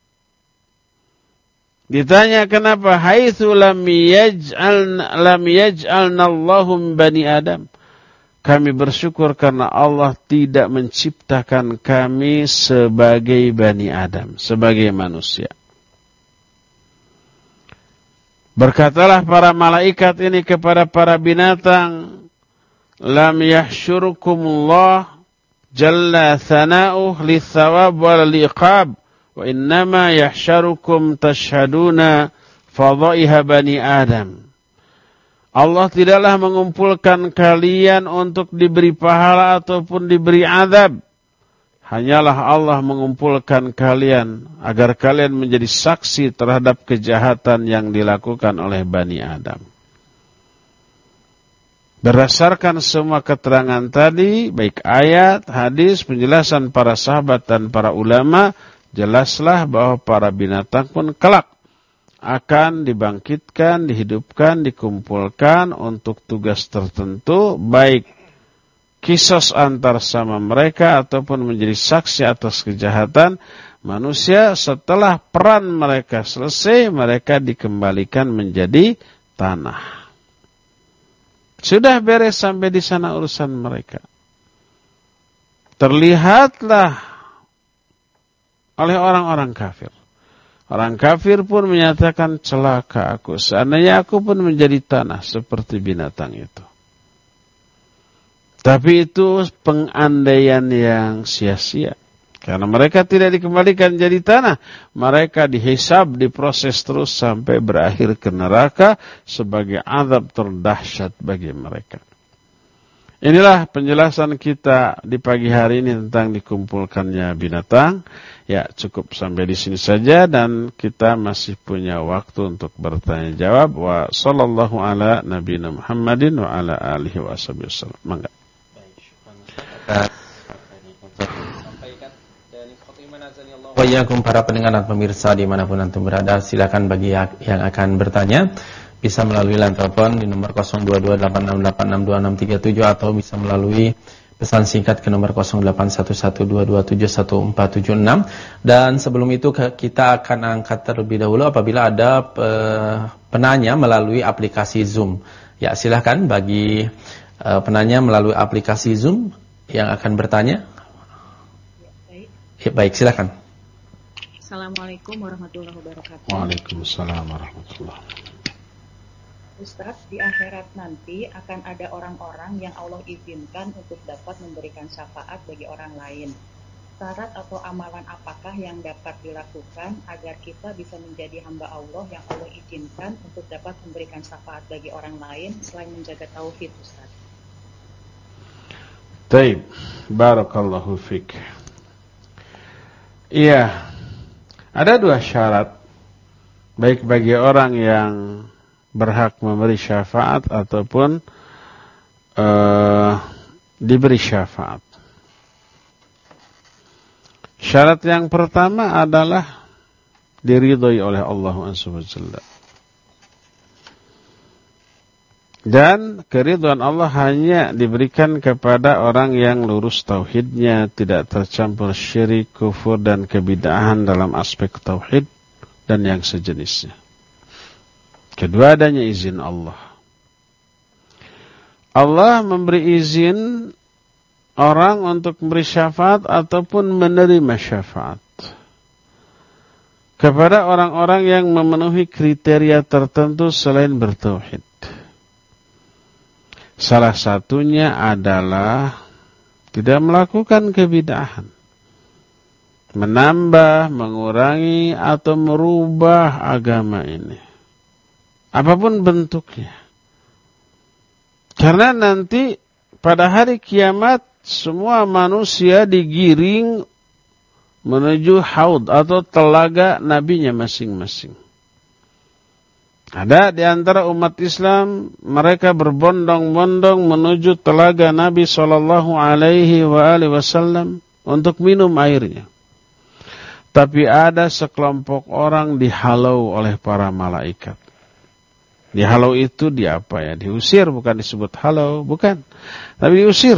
Ditanya kenapa? Haitsu lam yaj'alna Allahum bani Adam. Kami bersyukur karena Allah tidak menciptakan kami sebagai bani Adam, sebagai manusia. Berkatalah para malaikat ini kepada para binatang, lam yahsyurukumullah jalla thana'uh lithawab wal liqab. Wa innama yahsyarukum tashhaduna fadha'iha bani Adam. Allah tidaklah mengumpulkan kalian untuk diberi pahala ataupun diberi azab. hanyalah Allah mengumpulkan kalian agar kalian menjadi saksi terhadap kejahatan yang dilakukan oleh Bani Adam. Berdasarkan semua keterangan tadi, baik ayat, hadis, penjelasan para sahabat dan para ulama, jelaslah bahwa para binatang pun kelak akan dibangkitkan, dihidupkan, dikumpulkan untuk tugas tertentu, baik kisos antar sama mereka ataupun menjadi saksi atas kejahatan manusia. Setelah peran mereka selesai, mereka dikembalikan menjadi tanah. Sudah beres sampai di sana urusan mereka. Terlihatlah oleh orang-orang kafir. Orang kafir pun menyatakan, celaka aku, seandainya aku pun menjadi tanah seperti binatang itu. Tapi itu pengandaian yang sia-sia. Karena mereka tidak dikembalikan jadi tanah. Mereka dihisab, diproses terus sampai berakhir ke neraka sebagai azab terdahsyat bagi mereka. Inilah penjelasan kita di pagi hari ini tentang dikumpulkannya binatang. Ya, cukup sampai di sini saja dan kita masih punya waktu untuk bertanya jawab. Wa sallallahu ala nabiyina Muhammadin wa ala alihi wa wasallam. Mangga. Wa'alaikum para pendengar dan pemirsa dimanapun antum berada, silakan bagi yang akan bertanya bisa melalui line telepon di nomor 0228686267 atau bisa melalui pesan singkat ke nomor 0811227146. Dan sebelum itu kita akan angkat terlebih dahulu apabila ada penanya melalui aplikasi Zoom. Ya, silakan bagi penanya melalui aplikasi Zoom yang akan bertanya. Ya, baik, silakan. Assalamualaikum warahmatullahi wabarakatuh. Waalaikumsalam warahmatullahi wabarakatuh. Ustaz, di akhirat nanti akan ada orang-orang yang Allah izinkan untuk dapat memberikan syafaat bagi orang lain. Syarat atau amalan apakah yang dapat dilakukan agar kita bisa menjadi hamba Allah yang Allah izinkan untuk dapat memberikan syafaat bagi orang lain selain menjaga tauhid, Ustaz? Baik, barakallahu fik. Iya, ada dua syarat baik bagi orang yang berhak memberi syafaat ataupun diberi syafaat. Syarat yang pertama adalah diridhoi oleh Allah Subhanahu wa taala. Dan keridhaan Allah hanya diberikan kepada orang yang lurus tauhidnya, tidak tercampur syirik, kufur dan kebid'ahan dalam aspek tauhid dan yang sejenisnya. Kedua, adanya izin Allah. Allah memberi izin orang untuk memberi syafaat ataupun menerima syafaat kepada orang-orang yang memenuhi kriteria tertentu selain bertauhid. Salah satunya adalah tidak melakukan kebid'ahan, menambah, mengurangi atau merubah agama ini, apapun bentuknya. Karena nanti pada hari kiamat semua manusia digiring menuju haud atau telaga nabinya masing-masing. Ada di antara umat Islam mereka berbondong-bondong menuju telaga Nabi sallallahu alaihi wasallam untuk minum airnya. Tapi ada sekelompok orang dihalau oleh para malaikat. Dihalau itu diusir, bukan disebut halau, bukan. Tapi diusir.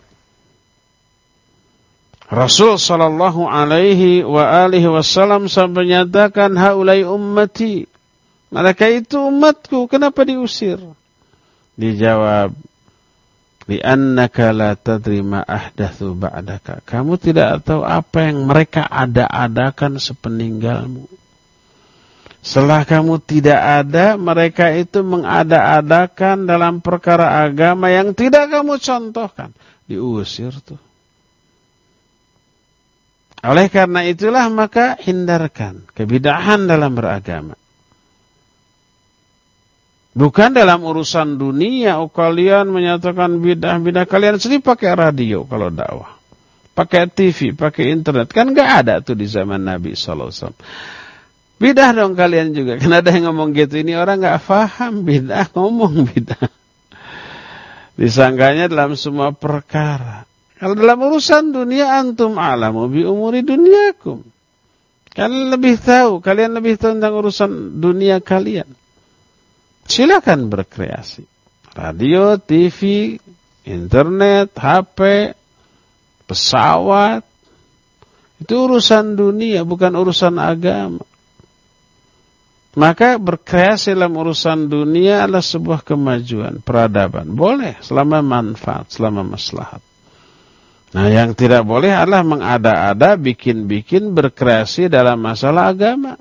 Rasul sallallahu alaihi wasallam sampai menyatakan haulai ummati. Mereka itu umatku, kenapa diusir? Dijawab, li'annaka la tadri ma ahdatsu ba'daka. Kamu tidak tahu apa yang mereka ada-adakan sepeninggalmu. Setelah kamu tidak ada, mereka itu mengada-adakan dalam perkara agama yang tidak kamu contohkan. Diusir tuh. Oleh karena itulah maka hindarkan kebid'ahan dalam beragama. Bukan dalam urusan dunia, kalian menyatakan bid'ah-bid'ah, kalian sendiri pakai radio kalau dakwah. pakai TV, pakai internet. Kan nggak ada tuh di zaman Nabi SAW. Bidah dong kalian juga. Kan ada yang ngomong gitu, ini orang nggak paham bidah, ngomong bidah. Disangkanya dalam semua perkara. Kalau dalam urusan dunia, antum a'lamu bi umuri dunyakum. Kalian lebih tahu tentang urusan dunia kalian. Silakan berkreasi. Radio, TV, internet, HP, pesawat. Itu urusan dunia, bukan urusan agama. Maka berkreasi dalam urusan dunia adalah sebuah kemajuan, peradaban. Boleh, selama manfaat, selama maslahat. Nah, yang tidak boleh adalah mengada-ada, bikin-bikin, berkreasi dalam masalah agama.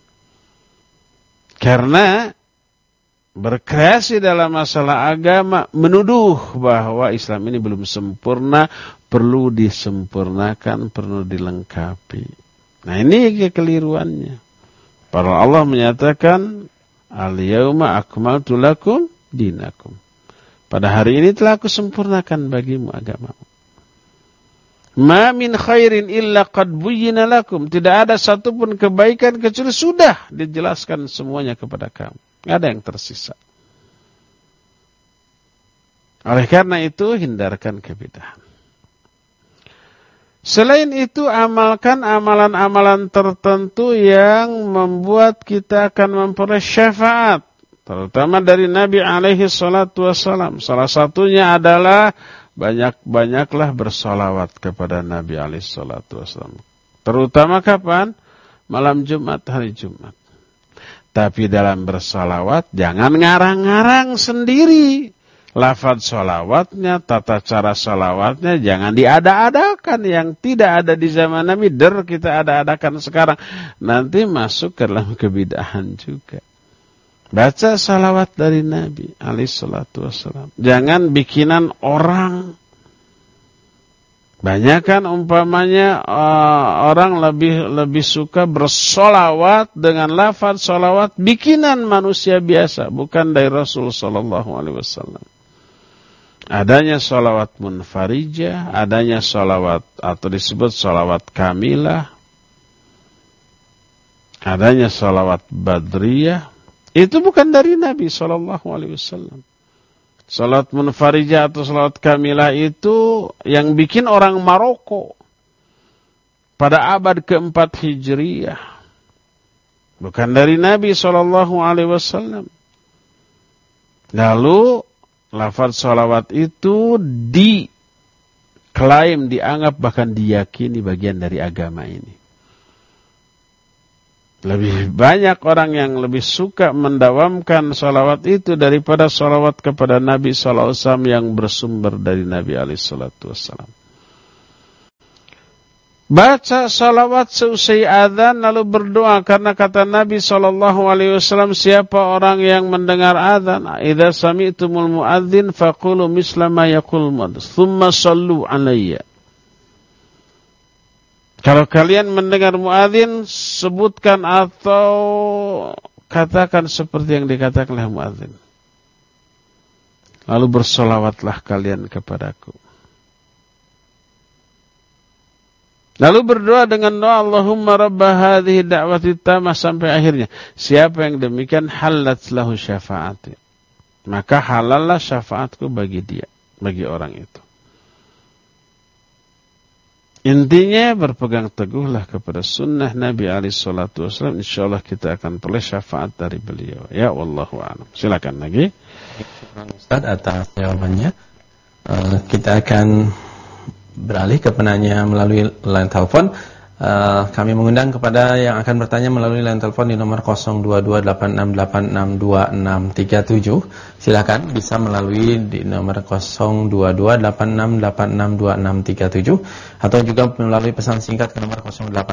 Karena berkreasi dalam masalah agama menuduh bahwa Islam ini belum sempurna, perlu disempurnakan, perlu dilengkapi. Nah, ini kekeliruannya. Para Allah menyatakan, al-yauma akmaltu lakum dinakum. Pada hari ini telah aku sempurnakan bagimu agamamu. Ma min khairin illa qad buyyina lakum. Tidak ada satupun kebaikan kecuali sudah dijelaskan semuanya kepada kamu. Tidak ada yang tersisa. Oleh karena itu, hindarkan kebidahan. Selain itu, amalkan amalan-amalan tertentu yang membuat kita akan memperoleh syafaat. Terutama dari Nabi alaihi salatu wassalam. Salah satunya adalah banyak-banyaklah bersolawat kepada Nabi alaihi salatu wassalam. Terutama kapan? Malam Jumat, hari Jumat. Tapi dalam bersolawat, jangan ngarang-ngarang sendiri. Lafaz solawatnya, tata cara solawatnya jangan diada-adakan. Yang tidak ada di zaman Nabi, kita ada-adakan sekarang. Nanti masuk ke dalam kebidahan juga. Baca salawat dari Nabi alaihissalatu wassalam. Jangan bikinan orang. Banyak kan umpamanya orang lebih suka bersolawat dengan lafaz solawat bikinan manusia biasa, bukan dari Rasul sallallahu alaihi wasallam. Adanya solawat munfarijah, adanya solawat atau disebut solawat kamilah, adanya solawat badriyah. Itu bukan dari Nabi sallallahu alaihi wasallam. Salat munfarijah atau salat kamilah itu yang bikin orang Maroko pada abad keempat Hijriyah. Bukan dari Nabi sallallahu alaihi wasallam. Lalu lafaz salawat itu diklaim, dianggap bahkan diyakini bagian dari agama ini. Lebih banyak orang yang lebih suka mendawamkan salawat itu daripada salawat kepada Nabi sallallahu alaihi wasallam yang bersumber dari Nabi alaihi salatu wasallam. Baca salawat seusai adzan lalu berdoa, karena kata Nabi sallallahu alaihi wasallam, siapa orang yang mendengar adzan, idza sami'tumul muadzin faqulu misla ma yaqul muadzin, tsumma shallu alayya. Kalau kalian mendengar muadzin, sebutkan atau katakan seperti yang dikatakan oleh muadzin. Lalu bersolawatlah kalian kepadaku. Lalu berdoa dengan doa Allahumma rabba hadhihi da'wati tammah sampai akhirnya. Siapa yang demikian halat lahu syafaati. Maka halallah syafaatku bagi dia, bagi orang itu. Intinya berpegang teguhlah kepada sunnah Nabi alaihi salatu wasallam. Insyaallah kita akan peroleh syafaat dari beliau. Ya wallahu a'lam. Silakan lagi. Ustaz atas jawabannya. Kita akan beralih ke penanya melalui line telepon. Kami mengundang kepada yang akan bertanya melalui line telepon di nomor 0228668637. Silakan bisa melalui di nomor 022866862637 atau juga melalui pesan singkat ke nomor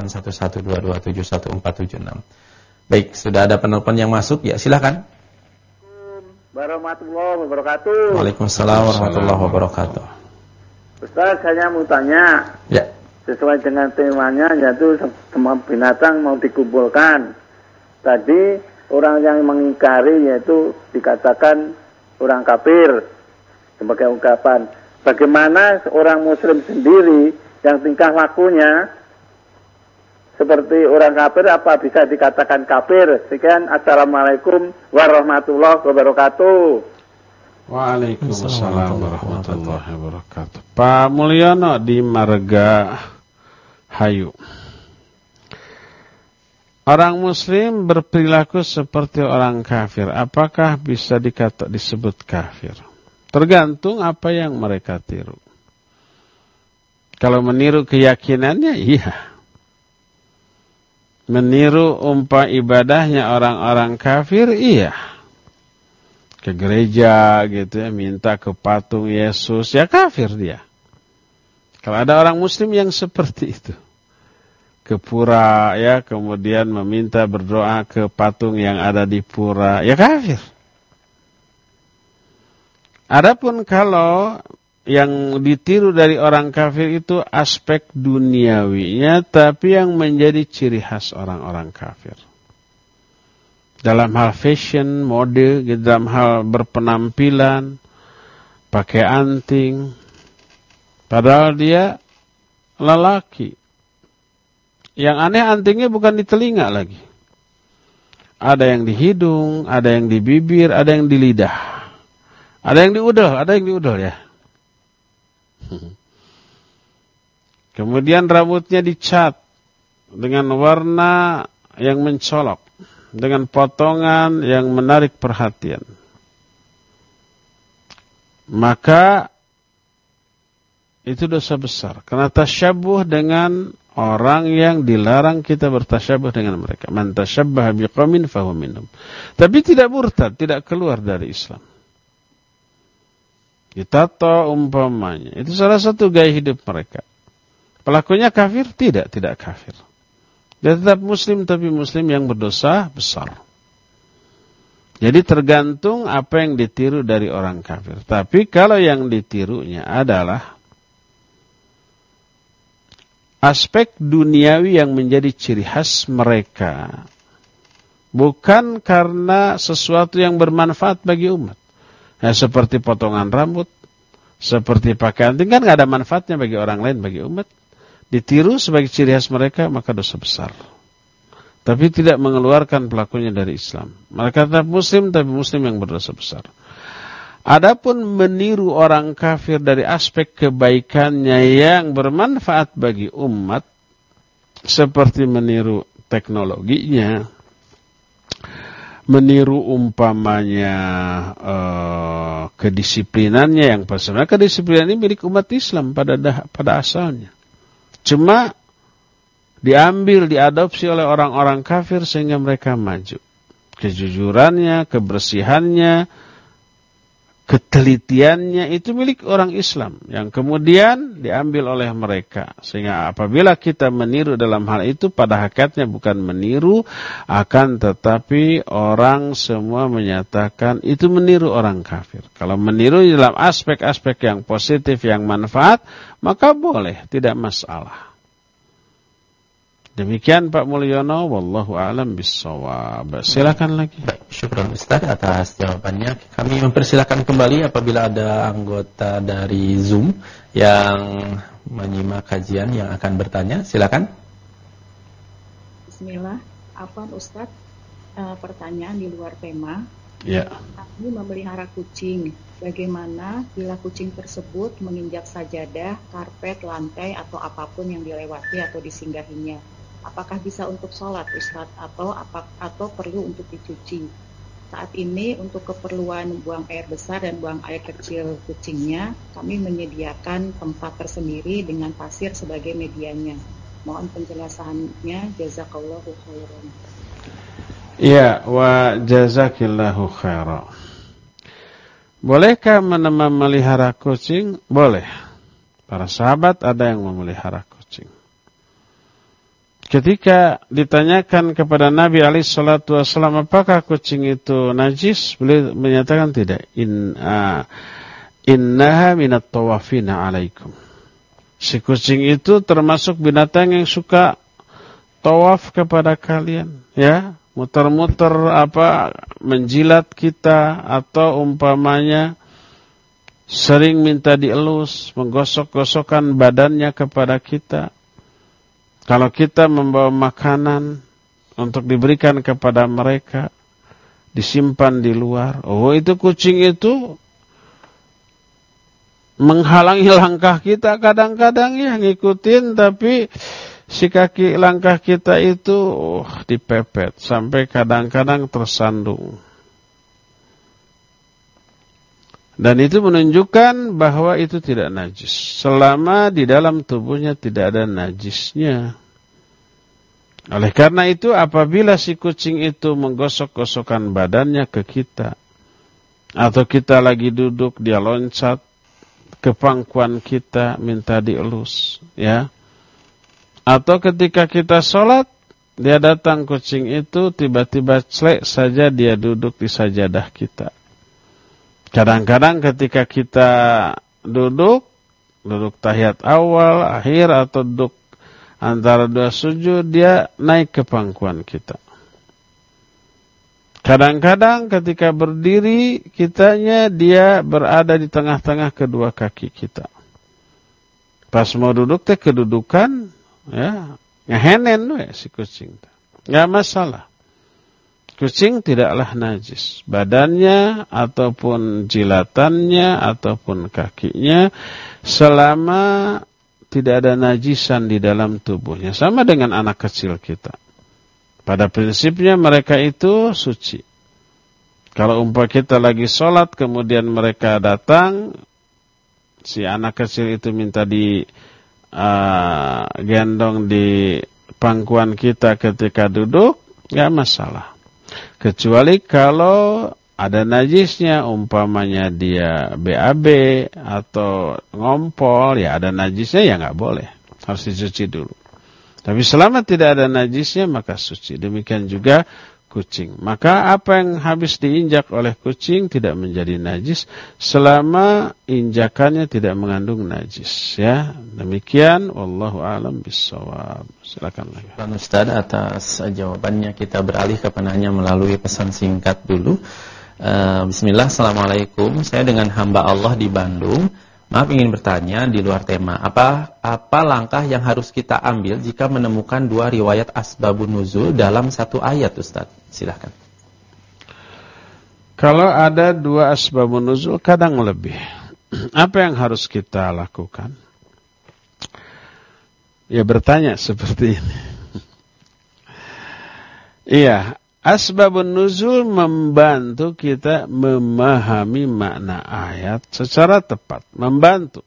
0811227146. Baik, sudah ada penelpon yang masuk, ya silakan. Warahmatullahi wabarakatuh. Waalaikumsalam warahmatullahi wabarakatuh. Ustaz, saya mau tanya. Ya. Sesuai dengan temanya, yaitu semua binatang mau dikumpulkan. Tadi orang yang mengingkari yaitu dikatakan orang kafir sebagai ungkapan. Bagaimana orang muslim sendiri yang tingkah lakunya seperti orang kafir, apa bisa dikatakan kafir? Sekian, assalamualaikum warahmatullahi wabarakatuh. Waalaikumsalam warahmatullahi wabarakatuh. Pak Mulyono di Marga Hayu. Orang muslim berperilaku seperti orang kafir, apakah bisa disebut kafir? Tergantung apa yang mereka tiru. Kalau meniru keyakinannya, iya. Meniru ibadahnya orang-orang kafir, iya. Ke gereja gitu ya, minta ke patung Yesus, ya kafir dia. Kalau ada orang muslim yang seperti itu, ke pura ya, kemudian meminta berdoa ke patung yang ada di pura, ya kafir. Adapun kalau yang ditiru dari orang kafir itu aspek duniawinya, tapi yang menjadi ciri khas orang-orang kafir. Dalam hal fashion, mode, dalam hal berpenampilan, pakai anting. Padahal dia lelaki. Yang aneh antingnya bukan di telinga lagi. Ada yang di hidung, ada yang di bibir, ada yang di lidah. Ada yang di udel ya. Kemudian rambutnya dicat dengan warna yang mencolok, dengan potongan yang menarik perhatian. Maka itu dosa besar, karena tasyabuh dengan orang yang dilarang kita bertasyabuh dengan mereka. Man tasyabbaha biqaumin fahuwa minhum. Tapi tidak murtad, tidak keluar dari Islam. Ditato umpamanya, itu salah satu gaya hidup mereka. Pelakunya kafir? Tidak kafir. Dia tetap muslim, tapi muslim yang berdosa besar. Jadi tergantung apa yang ditiru dari orang kafir. Tapi kalau yang ditirunya adalah aspek duniawi yang menjadi ciri khas mereka, bukan karena sesuatu yang bermanfaat bagi umat. Nah, seperti potongan rambut, seperti pakaian, kan nggak ada manfaatnya bagi orang lain, bagi umat. Ditiru sebagai ciri khas mereka, maka dosa besar. Tapi tidak mengeluarkan pelakunya dari Islam. Mereka tetap muslim, tapi muslim yang berdosa besar. Adapun meniru orang kafir dari aspek kebaikannya yang bermanfaat bagi umat, seperti meniru teknologinya, meniru umpamanya kedisiplinannya, yang sebenarnya kedisiplinan ini milik umat Islam pada asalnya. Cuma diambil, diadopsi oleh orang-orang kafir sehingga mereka maju. Kejujurannya, kebersihannya, ketelitiannya itu milik orang Islam yang kemudian diambil oleh mereka. Sehingga apabila kita meniru dalam hal itu, pada hakikatnya bukan meniru, akan tetapi orang semua menyatakan itu meniru orang kafir. Kalau meniru dalam aspek-aspek yang positif, yang manfaat, maka boleh, tidak masalah. Demikian Pak Mulyono, wallahu a'lam bissawab. Silakan lagi. Baik, syukran Ustaz atas jawabannya. Kami mempersilakan kembali apabila ada anggota dari Zoom yang menyimak kajian yang akan bertanya. Silakan. Bismillah. Afwan Ustaz, pertanyaan di luar tema. Ya. Kami memelihara kucing. Bagaimana bila kucing tersebut menginjak sajadah, karpet, lantai atau apapun yang dilewati atau disinggahinya? Apakah bisa untuk sholat Ustaz atau perlu untuk dicuci? Saat ini untuk keperluan buang air besar dan buang air kecil kucingnya, kami menyediakan tempat tersendiri dengan pasir sebagai medianya. Mohon penjelasannya, jazakallahu khairan. Ya, wa jazakillahu khairan. Bolehkah memelihara kucing? Boleh. Para sahabat ada yang memelihara kucing. Ketika ditanyakan kepada Nabi SAW, apakah kucing itu najis? Beliau menyatakan tidak. Innaha minat tawafina alaikum. Si kucing itu termasuk binatang yang suka tawaf kepada kalian, ya, muter-muter menjilat kita, atau umpamanya sering minta dielus, menggosok-gosokkan badannya kepada kita. Kalau kita membawa makanan untuk diberikan kepada mereka, disimpan di luar. Oh, itu kucing itu menghalangi langkah kita kadang-kadang ya, ngikutin, tapi si kaki langkah kita itu dipepet sampai kadang-kadang tersandung. Dan itu menunjukkan bahwa itu tidak najis. Selama di dalam tubuhnya tidak ada najisnya. Oleh karena itu apabila si kucing itu menggosok-gosokkan badannya ke kita, atau kita lagi duduk, dia loncat ke pangkuan kita minta dielus, ya. Atau ketika kita sholat, dia datang kucing itu tiba-tiba celek saja dia duduk di sajadah kita. Kadang-kadang ketika kita duduk tahiyat awal, akhir, atau duduk antara dua sujud, dia naik ke pangkuan kita. Kadang-kadang ketika berdiri, kitanya dia berada di tengah-tengah kedua kaki kita. Pas mau duduk teh kedudukan, ya, ngehenen we si kucing. Enggak masalah. Kucing tidaklah najis. Badannya ataupun jilatannya ataupun kakinya selama tidak ada najisan di dalam tubuhnya. Sama dengan anak kecil kita. Pada prinsipnya mereka itu suci. Kalau umpama kita lagi sholat kemudian mereka datang, si anak kecil itu minta di gendong di pangkuan kita ketika duduk, enggak masalah. Kecuali kalau ada najisnya, umpamanya dia BAB atau ngompol, ya ada najisnya ya nggak boleh, harus dicuci dulu. Tapi selama tidak ada najisnya maka suci. Demikian juga kucing. Maka apa yang habis diinjak oleh kucing tidak menjadi najis selama injakannya tidak mengandung najis. Ya, demikian. Wallahu a'lam bishawab. Silakan lagi. Pak Ustaz, atas jawabannya kita beralih ke penanya melalui pesan singkat dulu. Bismillah, Assalamualaikum. Saya dengan hamba Allah di Bandung. Maaf, ingin bertanya di luar tema. Apa langkah yang harus kita ambil jika menemukan dua riwayat asbabun nuzul dalam satu ayat, Ustaz? Silahkan. Kalau ada dua asbabun nuzul, kadang lebih. Apa yang harus kita lakukan? Ya, bertanya seperti ini. Iya, asbabun nuzul membantu kita memahami makna ayat secara tepat, membantu.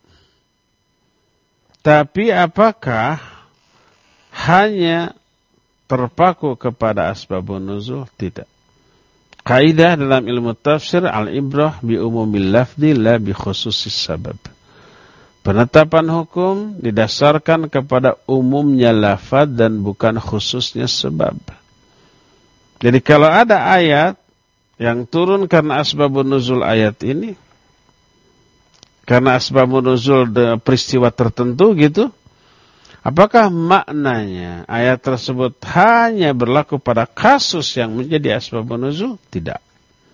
Tapi apakah hanya terpaku kepada asbabun nuzul? Tidak. Kaidah dalam ilmu tafsir, al-ibrah bi umumil lafzi la bi khususis sabab. Penetapan hukum didasarkan kepada umumnya lafaz dan bukan khususnya sebab. Jadi kalau ada ayat yang turun karena asbabun nuzul ayat ini, karena asbabun nuzul peristiwa tertentu gitu, apakah maknanya ayat tersebut hanya berlaku pada kasus yang menjadi asbabun nuzul? Tidak.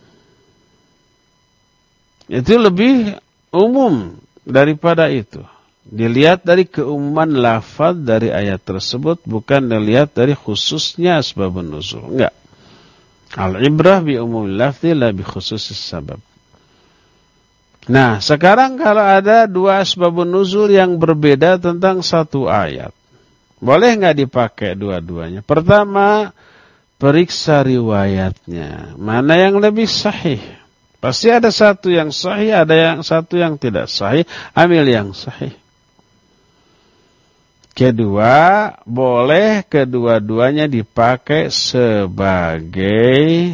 Itu lebih umum daripada itu. Dilihat dari keumuman lafaz dari ayat tersebut, bukan dilihat dari khususnya asbabun nuzul. Enggak. Al-ibrah bi umumil lafzi la bi khususis sabab. Nah, sekarang kalau ada dua asbabun nuzul yang berbeda tentang satu ayat, boleh enggak dipakai dua-duanya? Pertama, periksa riwayatnya. Mana yang lebih sahih? Pasti ada satu yang sahih, ada yang satu yang tidak sahih. Ambil yang sahih. Kedua, boleh kedua-duanya dipakai sebagai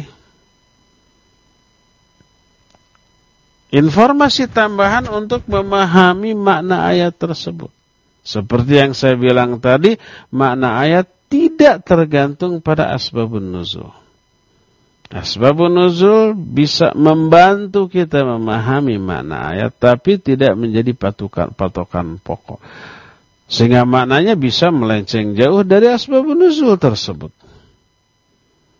informasi tambahan untuk memahami makna ayat tersebut. Seperti yang saya bilang tadi, makna ayat tidak tergantung pada asbabun nuzul. Asbabun nuzul bisa membantu kita memahami makna ayat, tapi tidak menjadi patokan pokok. Sehingga maknanya bisa melenceng jauh dari asbabun nuzul tersebut.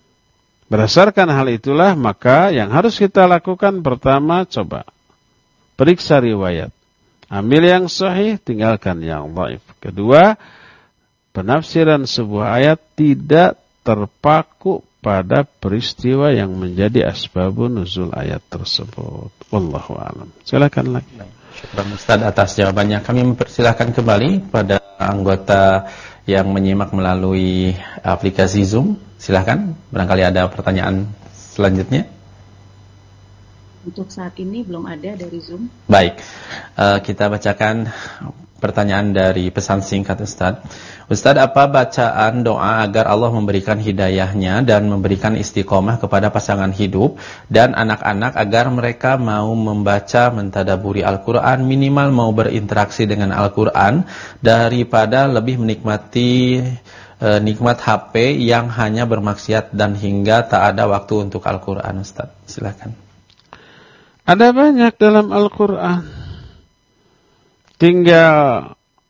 Berdasarkan hal itulah, maka yang harus kita lakukan pertama, coba periksa riwayat. Ambil yang sahih, tinggalkan yang dhaif. Kedua, penafsiran sebuah ayat tidak terpaku pada peristiwa yang menjadi asbabun nuzul ayat tersebut. Wallahu a'lam. Silakan lagi. Syukran Ustaz atas jawabannya. Kami mempersilahkan kembali pada anggota yang menyimak melalui aplikasi Zoom. Silakan, barangkali ada pertanyaan selanjutnya. Untuk saat ini belum ada dari Zoom. Baik, kita bacakan pertanyaan dari pesan singkat Ustaz. Ustaz, apa bacaan doa agar Allah memberikan hidayahnya dan memberikan istiqomah kepada pasangan hidup dan anak-anak agar mereka mau membaca, mentadaburi Al-Quran, minimal mau berinteraksi dengan Al-Quran daripada lebih menikmati nikmat HP yang hanya bermaksiat dan hingga tak ada waktu untuk Al-Quran. Ustaz, silakan. Ada banyak dalam Al-Quran. Tinggal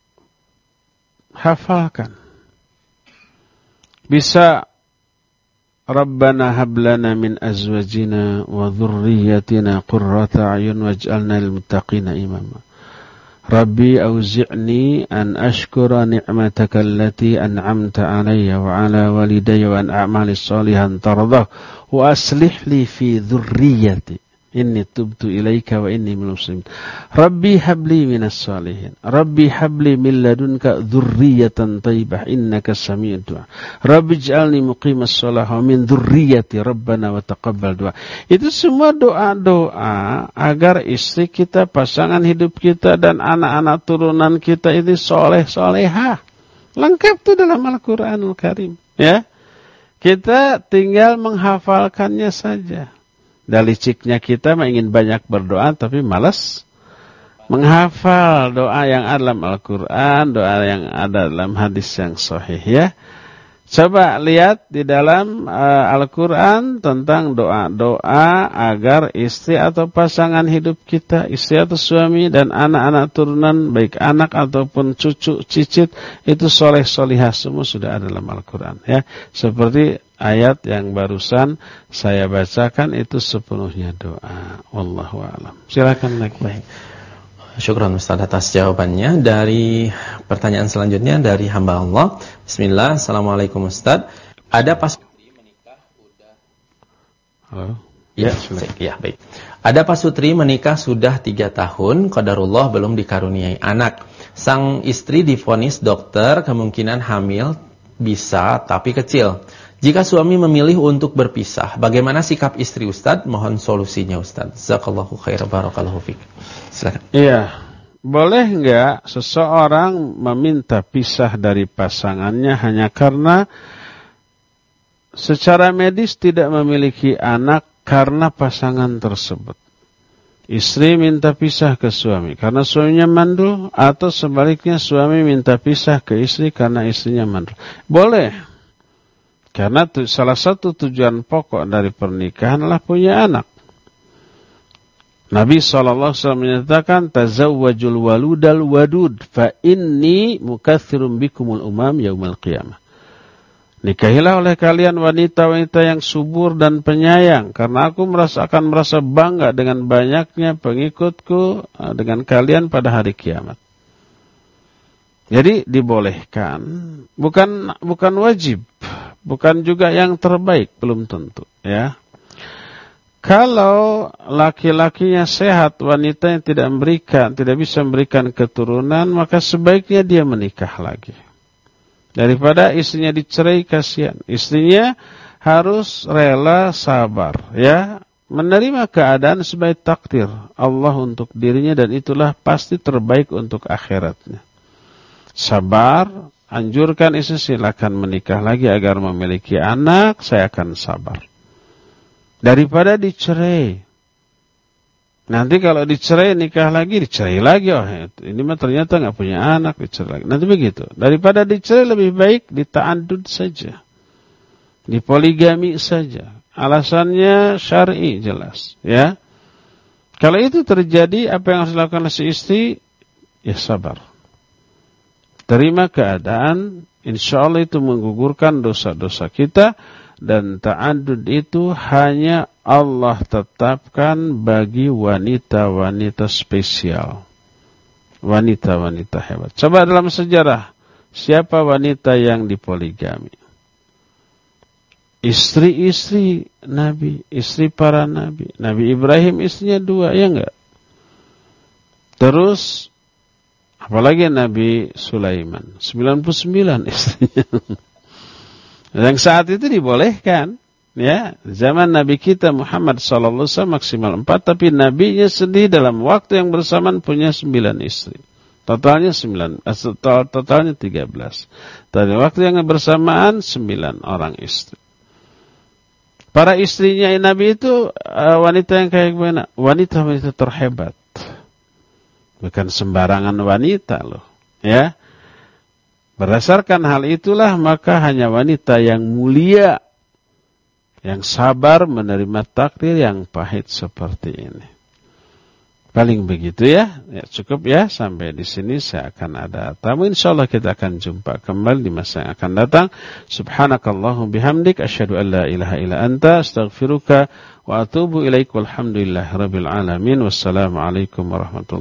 hafalkan. Bisa Rabbana hablana min azwajina wa dhurriyyatina qurrata a'yun waj'alna lil muttaqina imama. Rabbi auzi'ni an ashkura ni'mataka allati an'amta 'alayya wa 'ala walidayya wa an a'mala shalihan tardah wa aslih li fi dhurriyyati inni tubtu ilaika wa inni minal muslimin. Rabbi habli minas salihin. Rabbi habli min ladunka dzurriyyatan thayyibah innaka sami'ud du'a. Rabbi ij'alni muqimas shalah wa min dzurriyyati rabbana wa taqabbal du'a. Itu semua doa-doa agar istri kita, pasangan hidup kita dan anak-anak turunan kita itu soleh-solehah. Lengkap tuh dalam Al-Qur'anul Karim, ya. Kita tinggal menghafalkannya saja. Daliciknya kita ingin banyak berdoa tapi malas menghafal doa yang ada dalam Al-Quran, doa yang ada dalam hadis yang sahih, ya. Coba lihat di dalam Al-Quran tentang doa-doa agar istri atau pasangan hidup kita, istri atau suami dan anak-anak turunan, baik anak ataupun cucu, cicit, itu soleh-solihah semua sudah ada dalam Al-Quran, ya. Seperti ayat yang barusan saya bacakan itu sepenuhnya doa. Wallahu a'lam. Silakan lagi. Baik. Syukran Ustaz atas jawabannya. Dari pertanyaan selanjutnya dari hamba Allah. Bismillah. Assalamualaikum Ustaz. Ada pasutri menikah sudah. Halo. Ya, ya, baik. Ada pasutri menikah sudah 3 tahun, qadarullah belum dikaruniai anak. Sang istri divonis dokter kemungkinan hamil bisa tapi kecil. Jika suami memilih untuk berpisah, bagaimana sikap istri Ustaz? Mohon solusinya Ustaz. Jazakallahu khairan, barakallahu fiik. Silakan. Iya. Boleh enggak seseorang meminta pisah dari pasangannya hanya karena secara medis tidak memiliki anak karena pasangan tersebut? Istri minta pisah ke suami karena suaminya mandul, atau sebaliknya suami minta pisah ke istri karena istrinya mandul. Boleh. Karena salah satu tujuan pokok dari pernikahan adalah punya anak. Nabi SAW menyatakan, tazawwajul waludal wadud, fa inni mukatsirum bikumul umam yaumal qiyamah. Nikahilah oleh kalian wanita-wanita yang subur dan penyayang, karena aku akan merasa bangga dengan banyaknya pengikutku dengan kalian pada hari kiamat. Jadi dibolehkan, bukan wajib, bukan juga yang terbaik, belum tentu, ya. Kalau laki-lakinya sehat, wanita yang tidak bisa memberikan keturunan, maka sebaiknya dia menikah lagi. Daripada istrinya dicerai, kasihan. Istrinya harus rela sabar, ya, menerima keadaan sebagai takdir Allah untuk dirinya, dan itulah pasti terbaik untuk akhiratnya. Sabar, anjurkan istri silakan menikah lagi agar memiliki anak, saya akan sabar. Daripada dicerai. Nanti kalau dicerai, nikah lagi, dicerai lagi. Oh, ini mah ternyata nggak punya anak, dicerai lagi. Nanti begitu. Daripada dicerai, lebih baik dita'addud saja. Dipoligami saja. Alasannya syar'i jelas, ya. Kalau itu terjadi, apa yang harus dilakukan si istri? Ya sabar. Terima keadaan, insya Allah itu menggugurkan dosa-dosa kita, dan ta'addud itu hanya Allah tetapkan bagi wanita-wanita spesial. Wanita-wanita hebat. Coba dalam sejarah, siapa wanita yang dipoligami? Istri-istri Nabi, istri para Nabi. Nabi Ibrahim istrinya 2, ya enggak? Terus, apalagi Nabi Sulaiman, 99 istrinya. Yang saat itu dibolehkan, ya. Zaman Nabi kita Muhammad sallallahu alaihi wasallam maksimal 4, tapi nabinya sendiri dalam waktu yang bersamaan punya 9 istri. Totalnya 13. Dari waktu yang bersamaan 9 orang istri. Para istrinya Nabi itu wanita yang kayak gimana? Wanita-wanita terhebat. Bukan sembarangan wanita loh, ya. Berdasarkan hal itulah maka hanya wanita yang mulia, yang sabar menerima takdir yang pahit seperti ini. Paling begitu ya. Ya cukup ya, sampai di sini saya akan ada tamu. Insyaallah kita akan jumpa kembali di masa yang akan datang. Subhanakallahumma bihamdik asyhadu an la ilaha illa anta astaghfiruka wa atubu ilaik. Walhamdulillahirabbil alamin. Wassalamualaikum warahmatullahi